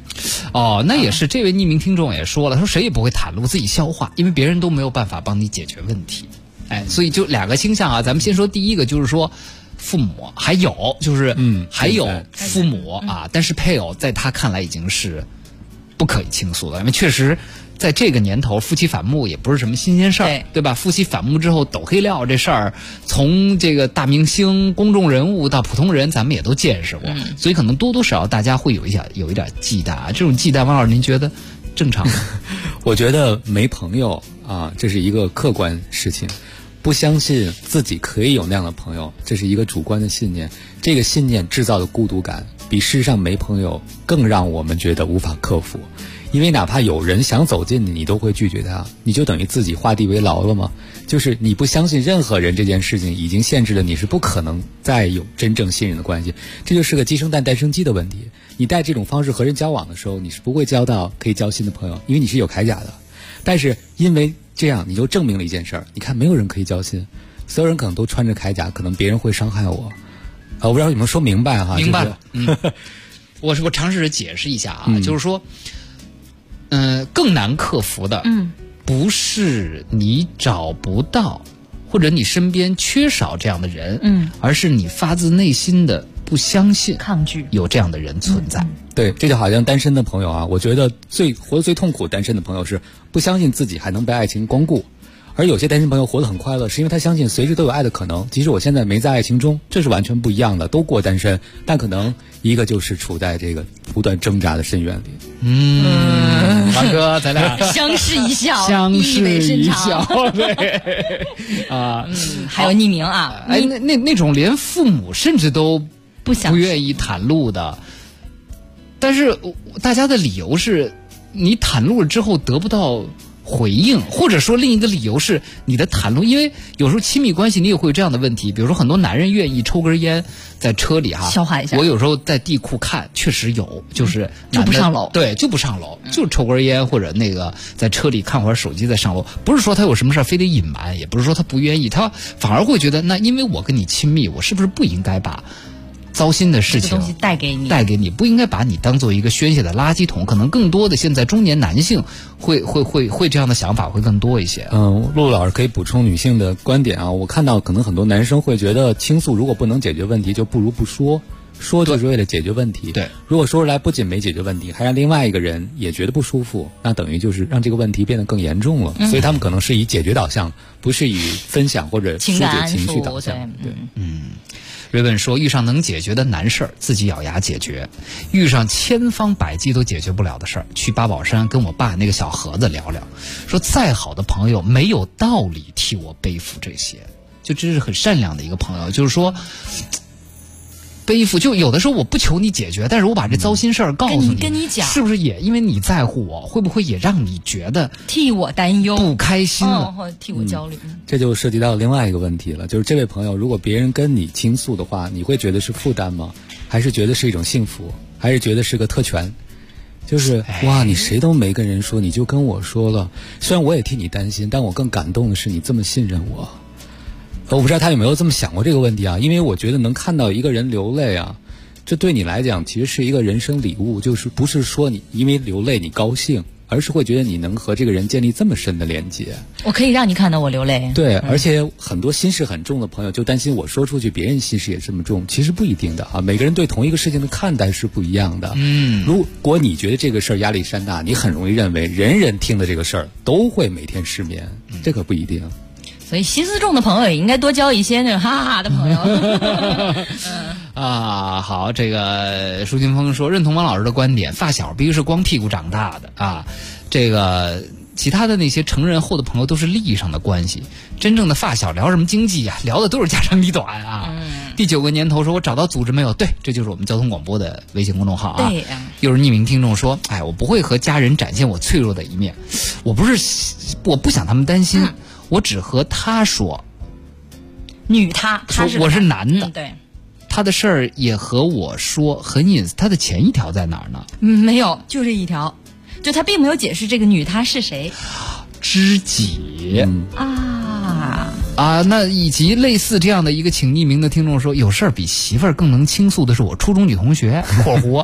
哦，那也是，这位匿名听众也说了，说谁也不会袒露自己消化，因为别人都没有办法帮你解决问题。哎，所以就两个倾向啊，咱们先说第一个，就是说父母，还有就是还有父母啊，但是配偶在他看来已经是不可以倾诉的，因为确实在这个年头，夫妻反目也不是什么新鲜事儿，对吧？夫妻反目之后抖黑料这事儿，从这个大明星、公众人物到普通人，咱们也都见识过，所以可能多多少少大家会有一点忌惮啊。这种忌惮，王老师您觉得正常吗？ 我觉得没朋友啊，这是一个客观事情。不相信自己可以有那样的朋友，这是一个主观的信念。这个信念制造的孤独感，比世上没朋友更让我们觉得无法克服。因为哪怕有人想走近你，你都会拒绝他，你就等于自己画地为牢了吗？就是你不相信任何人这件事情，已经限制了你是不可能再有真正信任的关系。这就是个鸡生蛋，蛋生鸡的问题。你带这种方式和人交往的时候，你是不会交到可以交心的朋友，因为你是有铠甲的。但是因为这样，你就证明了一件事儿，你看没有人可以交心，所有人可能都穿着铠甲，可能别人会伤害我。我不知道有没有说明白哈？ 明白了。我尝试着解释一下啊，就是说，更难克服的，不是你找不到，或者你身边缺少这样的人，而是你发自内心的不相信、 抗拒有这样的人存在。 对，这就好像单身的朋友啊，我觉得活得最痛苦单身的朋友是不相信自己还能被爱情光顾，而有些单身朋友活得很快乐，是因为他相信随时都有爱的可能。即使我现在没在爱情中，这是完全不一样的，都过单身，但可能一个就是处在这个不断挣扎的深渊里。 王哥，咱俩相视一笑， 相视一笑，对啊，还有匿名啊， 哎，那种连父母甚至都不愿意袒露的。但是大家的理由是你袒露了之后得不到回应，或者说另一个理由是你的袒露，因为有时候亲密关系你也会有这样的问题，比如说很多男人愿意抽根烟在车里消化一下。 我有时候在地库看，确实有，就是就不上楼， 对，就不上楼，就抽根烟或者那个在车里看会儿手机再上楼。不是说他有什么事非得隐瞒，也不是说他不愿意，他反而会觉得那因为我跟你亲密，我是不是不应该把糟心的事情东西带给你， 不应该把你当做一个宣泄的垃圾桶。可能更多的现在中年男性会这样的想法会更多一些。 陆老师可以补充女性的观点啊。我看到可能很多男生会觉得倾诉如果不能解决问题，就不如不说，说就是为了解决问题。 对， 如果说出来不仅没解决问题，还让另外一个人也觉得不舒服，那等于就是让这个问题变得更严重了。所以他们可能是以解决导向，不是以分享或者疏解情绪导向。对， 瑞文说，遇上能解决的难事儿，自己咬牙解决；遇上千方百计都解决不了的事儿，去八宝山跟我爸那个小盒子聊聊。说再好的朋友没有道理替我背负这些，就这是很善良的一个朋友。就是说背负，就有的时候我不求你解决，但是我把这糟心事儿告诉你， 跟你讲， 是不是也因为你在乎我，会不会也让你觉得替我担忧、 不开心了， 或替我焦虑？ 这就涉及到另外一个问题了，就是这位朋友，如果别人跟你倾诉的话，你会觉得是负担吗？还是觉得是一种幸福？还是觉得是个特权？就是哇，你谁都没跟人说，你就跟我说了。虽然我也替你担心，但我更感动的是你这么信任我。我不知道他有没有这么想过这个问题啊？因为我觉得能看到一个人流泪啊，这对你来讲其实是一个人生礼物，就是不是说你因为流泪你高兴，而是会觉得你能和这个人建立这么深的连接。 我可以让你看到我流泪。 对，而且很多心事很重的朋友就担心我说出去别人心事也这么重，其实不一定的啊。每个人对同一个事情的看待是不一样的。如果你觉得这个事儿压力山大，你很容易认为人人听了这个事儿都会每天失眠，这可不一定。 所以心思重的朋友也应该多交一些那种哈哈的朋友。 好，这个舒金峰说认同王老师的观点，发小必须是光屁股长大的啊。这个其他的那些成人后的朋友都是利益上的关系，真正的发小聊什么经济啊，聊的都是家长里短啊。第9个年头说我找到组织没有？对，这就是我们交通广播的微信公众号啊。 对啊。 又是匿名听众说，哎，我不会和家人展现我脆弱的一面，我不想他们担心。我只和他说， 他是我是男的， 对， 他的事儿也和我说，很隐私。他的前一条在哪儿呢？ 没有，就这一条，就他并没有解释这个女他是谁， 知己啊， 那以及类似这样的一个请匿名的听众说，有事儿比媳妇儿更能倾诉的是我初中女同学（括弧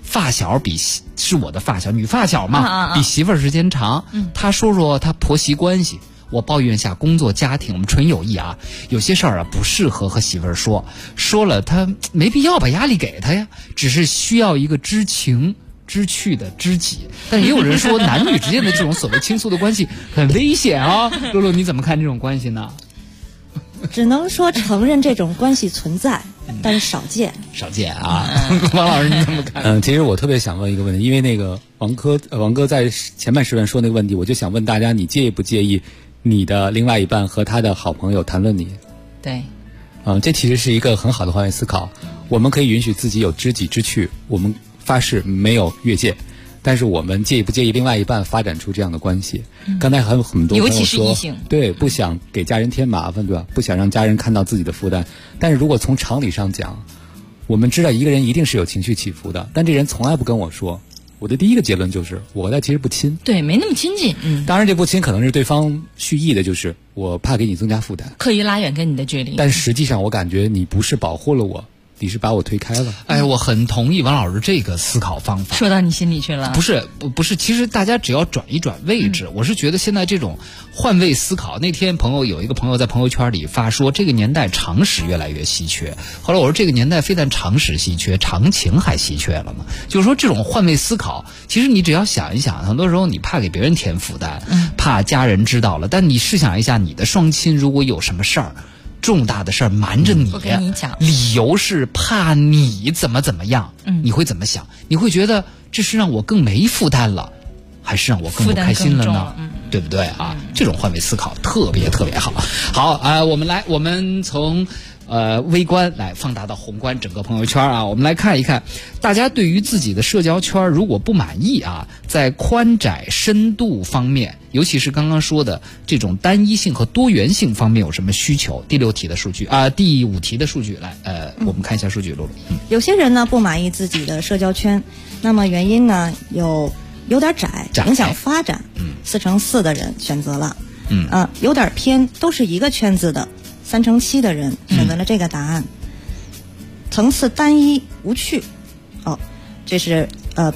发小是我的发小，女发小嘛，比媳妇儿时间长。她说她婆媳关系，我抱怨下工作家庭，我们纯友谊啊，有些事儿啊不适合和媳妇儿说了她没必要把压力给她呀，只是需要一个知情知趣的知己。但也有人说男女之间的这种所谓倾诉的关系很危险啊。露露你怎么看这种关系呢？ 只能说承认这种关系存在，但是少见啊。王老师你怎么看？ 其实我特别想问一个问题，因为那个王哥在前半时段说那个问题，我就想问大家，你介意不介意你的另外一半和他的好朋友谈论你？ 对， 这其实是一个很好的换位思考。我们可以允许自己有知己知趣，我们发誓没有越界，但是我们介意不介意另外一半发展出这样的关系？刚才还有很多朋友说， 尤其是异性， 对，不想给家人添麻烦，对吧？不想让家人看到自己的负担。但是如果从常理上讲，我们知道一个人一定是有情绪起伏的，但这人从来不跟我说。我的第一个结论就是我和他其实不亲， 对，没那么亲近。 当然这不亲可能是对方蓄意的，就是我怕给你增加负担， 刻意拉远跟你的距离。 但实际上我感觉你不是保护了我，你是把我推开了。 哎，我很同意王老师这个思考方法。 说到你心里去了。 不是，其实大家只要转一转位置，我是觉得现在这种换位思考。那天有一个朋友在朋友圈里发说，这个年代常识越来越稀缺。后来我说，这个年代非但常识稀缺，常情还稀缺了嘛。就是说这种换位思考，其实你只要想一想，很多时候你怕给别人添负担，怕家人知道了，但你试想一下，你的双亲如果有什么事儿，重大的事儿瞒着你， 不跟你讲， 理由是怕你怎么样，你会怎么想？你会觉得这是让我更没负担了，还是让我更不开心了呢？对不对啊？这种换位思考特别特别好。好我们从微观来放大到宏观整个朋友圈啊，我们来看一看大家对于自己的社交圈如果不满意啊，在宽窄深度方面，尤其是刚刚说的这种单一性和多元性方面有什么需求？第5题的数据来我们看一下数据。露露， 有些人呢不满意自己的社交圈，那么原因呢有点窄，影响发展。4×4的人选择了，有点偏，都是一个圈子的，3×7的人选择了这个答案。层次单一无趣，这是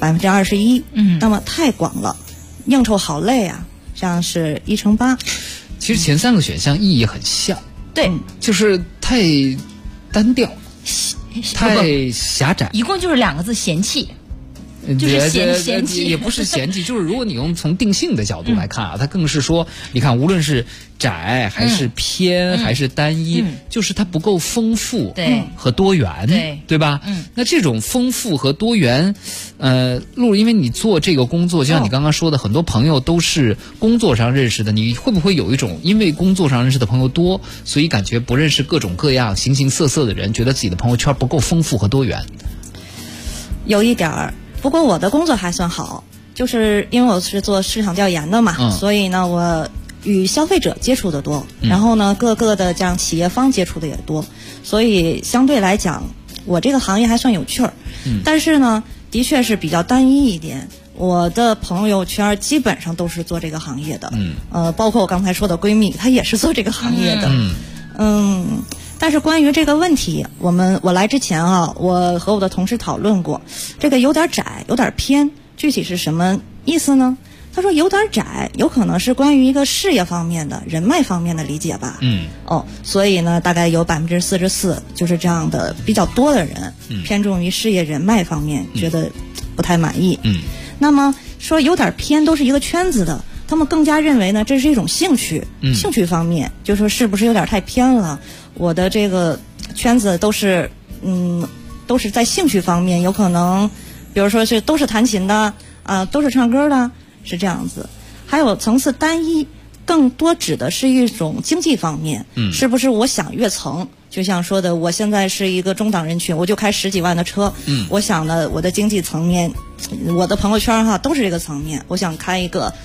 21%。那么太广了，应酬好累啊，这样是1×8。 其实前3个选项意义很像， 对， 就是太单调，太狭窄， 一共就是2个字：嫌弃。就是嫌弃， 也不是嫌弃，就是如果你从定性的角度来看啊，它更是说，你看无论是窄还是偏还是单一，就是它不够丰富和多元，对吧？那这种丰富和多元，露，因为你做这个工作，就像你刚刚说的，很多朋友都是工作上认识的，你会不会有一种因为工作上认识的朋友多，所以感觉不认识各种各样形形色色的人，觉得自己的朋友圈不够丰富和多元？ 有一点儿。不过我的工作还算好，就是因为我是做市场调研的嘛，所以呢我与消费者接触的多，然后呢各个的这样企业方接触的也多，所以相对来讲我这个行业还算有趣儿。但是呢的确是比较单一一点，我的朋友圈基本上都是做这个行业的，包括我刚才说的闺蜜她也是做这个行业的。但是关于这个问题，我来之前啊，我和我的同事讨论过，这个有点窄，有点偏，具体是什么意思呢？他说有点窄，有可能是关于一个事业方面的、人脉方面的理解吧。所以呢，大概有44%就是这样的比较多的人，偏重于事业人脉方面，觉得不太满意。那么说有点偏，都是一个圈子的。他们更加认为呢，这是一种兴趣，兴趣方面，就说是不是有点太偏了？我的这个圈子都是在兴趣方面，有可能，比如说是都是弹琴的都是唱歌的，是这样子。还有层次单一，更多指的是一种经济方面，是不是我想跃层？就像说的，我现在是一个中档人群，我就开10几万的车，我想呢，我的经济层面，我的朋友圈都是这个层面，我想开一个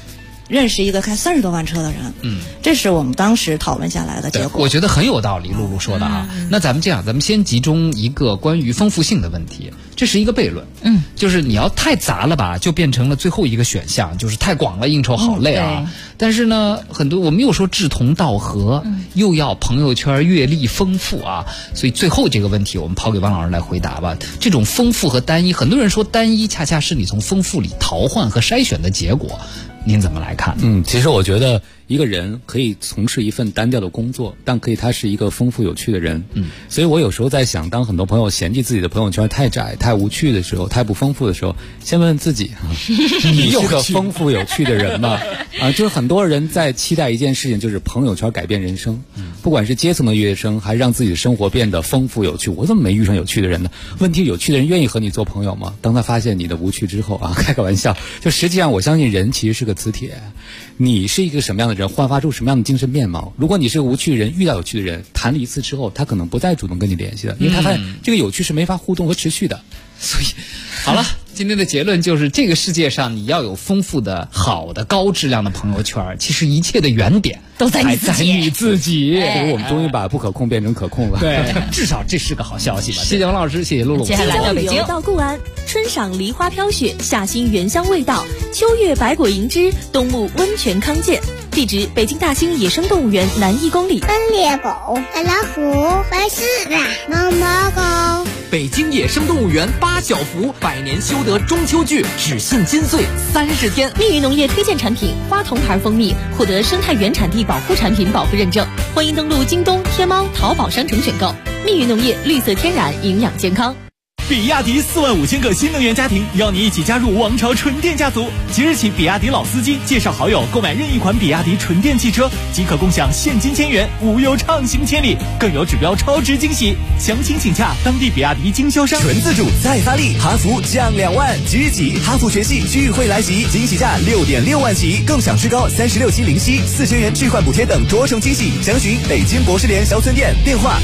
认识一个开40多万车的人。这是我们当时讨论下来的结果。 我觉得很有道理，露露说的啊。那咱们这样，咱们先集中一个关于丰富性的问题，这是一个悖论。就是你要太杂了吧，就变成了最后一个选项，就是太广了，应酬好累啊。但是呢，很多我们又说志同道合，又要朋友圈阅历丰富啊，所以最后这个问题我们抛给汪老师来回答吧。这种丰富和单一，很多人说单一恰恰是你从丰富里淘换和筛选的结果，您怎么来看？ 其实我觉得一个人可以从事一份单调的工作，但可以他是一个丰富有趣的人。所以我有时候在想，当很多朋友嫌弃自己的朋友圈太窄、太无趣的时候，太不丰富的时候，先问问自己你是个丰富有趣的人吗？就是很多人在期待一件事情，就是朋友圈改变人生，不管是阶层的跃升，还是让自己的生活变得丰富有趣。我怎么没遇上有趣的人呢？问题，有趣的人愿意和你做朋友吗？当他发现你的无趣之后开个玩笑，就实际上我相信人其实是个磁铁，你是一个什么样的人，焕发出什么样的精神面貌。如果你是个无趣的人，遇到有趣的人，谈了一次之后，他可能不再主动跟你联系了，因为他发现这个有趣是没法互动和持续的。 所以好了，今天的结论就是，这个世界上你要有丰富的、好的、高质量的朋友圈，其实一切的原点都在你自己。 我们终于把不可控变成可控了。 对，至少这是个好消息吧。谢谢王老师，谢谢露露。 接下来到北京， 到固安，春赏梨花飘雪，夏欣原香味道，秋月百果银枝，冬沐温泉康健。地址：北京大兴野生动物园南1公里。 猎狗、白老虎、白狮子、毛毛狗。 北京野生动物园8小福100年修得中秋剧，只限金穗30天。 蜜语农业推荐产品花童牌蜂蜜获得生态原产地保护产品保护认证。欢迎登录京东、天猫、淘宝商城选购。蜜语农业，绿色天然，营养健康。 比亚迪45000个新能源家庭，邀你一起加入王朝纯电家族。即日起，比亚迪老司机介绍好友购买任意款比亚迪纯电汽车，即可共享现金1000元，无忧畅行千里，更有指标超值惊喜。详情请洽当地比亚迪经销商。 纯自主再发力，哈弗降2万，即日起哈弗全系聚会来袭，惊喜价6.6万起，更享最高36期零息，4000元置换补贴等多重惊喜。详询北京博士联销村店，电话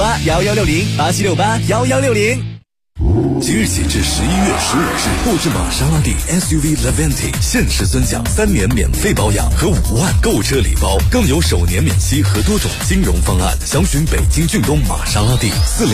87681160，87681160。 即日起至11月15日，购置玛莎拉蒂 SUV Levante 限时尊享3年免费保养和5万购车礼包，更有首年免息和多种金融方案。详询北京骏东玛莎拉蒂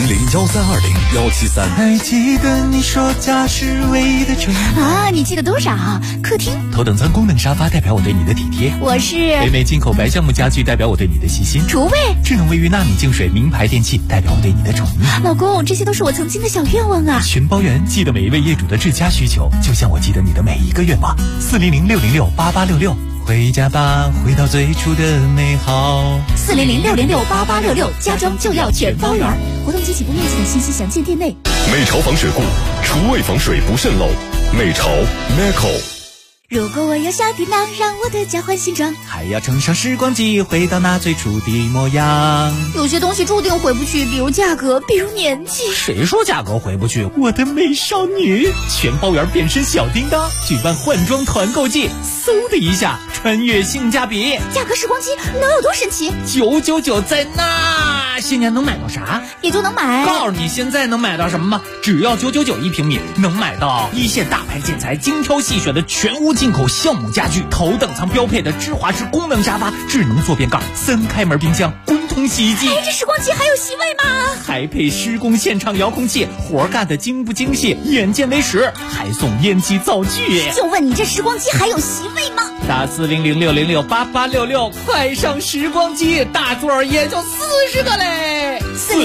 400-1320-173。 还记得你说家是唯一的宠啊？你记得多少？客厅头等舱功能沙发代表我对你的体贴， 我是北美进口白橡木家具代表我对你的细心， 厨卫智能卫浴纳米净水名牌电器代表我对你的宠溺。 老公，这些都是我曾经的小愿望啊！ 全包圆，记得每一位业主的至佳需求，就像我记得你的每一个愿望。400-606-8866，回家吧，回到最初的美好。 400-606-8866，家装就要全包圆。活动及起步面积等信息详见店内。 美潮防水库，厨卫防水不渗漏。美潮 Meco。 如果我有小叮当，让我的家换新装， 还要乘上时光机，回到那最初的模样。 有些东西注定回不去，比如价格，比如年纪。 谁说价格回不去？我的美少女，全包圆变身小叮当，举办换装团购季，嗖的一下穿越性价比。 价格时光机能有多神奇 ？999在那，现在能买到啥？ 也就能买。 告诉你现在能买到什么吧，只要999一平米，能买到一线大牌建材精挑细选的全屋进口橡木家具，头等舱标配的芝华士功能沙发，智能坐便盖，3开门冰箱，滚筒洗衣机。 这时光机还有席位吗？ 还配施工现场遥控器，活干的精不精细，眼见为实，还送烟机灶具。 就问你这时光机还有席位吗？ 打400-606-8866，快上时光机，大座也就40个嘞。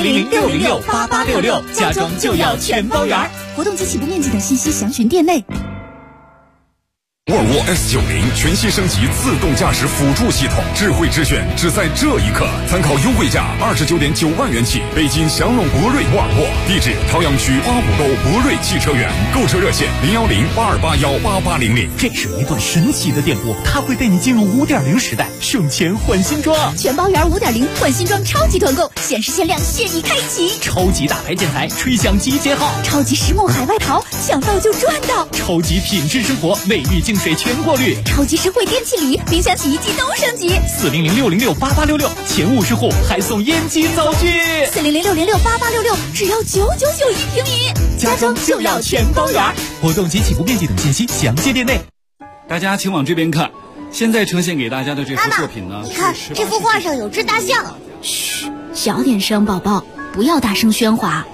400-606-8866， 家装就要全包圆。 活动及起步面积等信息详询店内。 沃尔沃 S90 全新升级自动驾驶辅助系统，智慧之选只在这一刻。参考优惠价29.9万元起，北京祥龙博瑞沃尔沃，地址朝阳区花浦沟博瑞汽车园，购车热线010-8281-8800。 这是一段神奇的电波，它会带你进入5.0时代，省钱换新装， 全包圆5.0换新装超级团购，限时限量现已开启。 超级大牌建材，吹响集结号， 超级实木海外淘，抢到就赚到。 超级品质生活，美丽净水全过滤， 超级实惠电器礼，冰箱、洗衣机都升级。 400-606-8866，前50户还送烟机灶具。 400-606-8866，只要999一平米， 家装就要全包圆。活动及起步面积等信息详见店内。 大家请往这边看， 现在呈现给大家的这幅作品呢， 你看这幅画上有只大象。 嘘，小点声，宝宝，不要大声喧哗。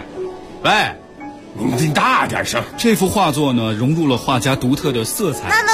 喂， 你大点声。 这幅画作呢，融入了画家独特的色彩。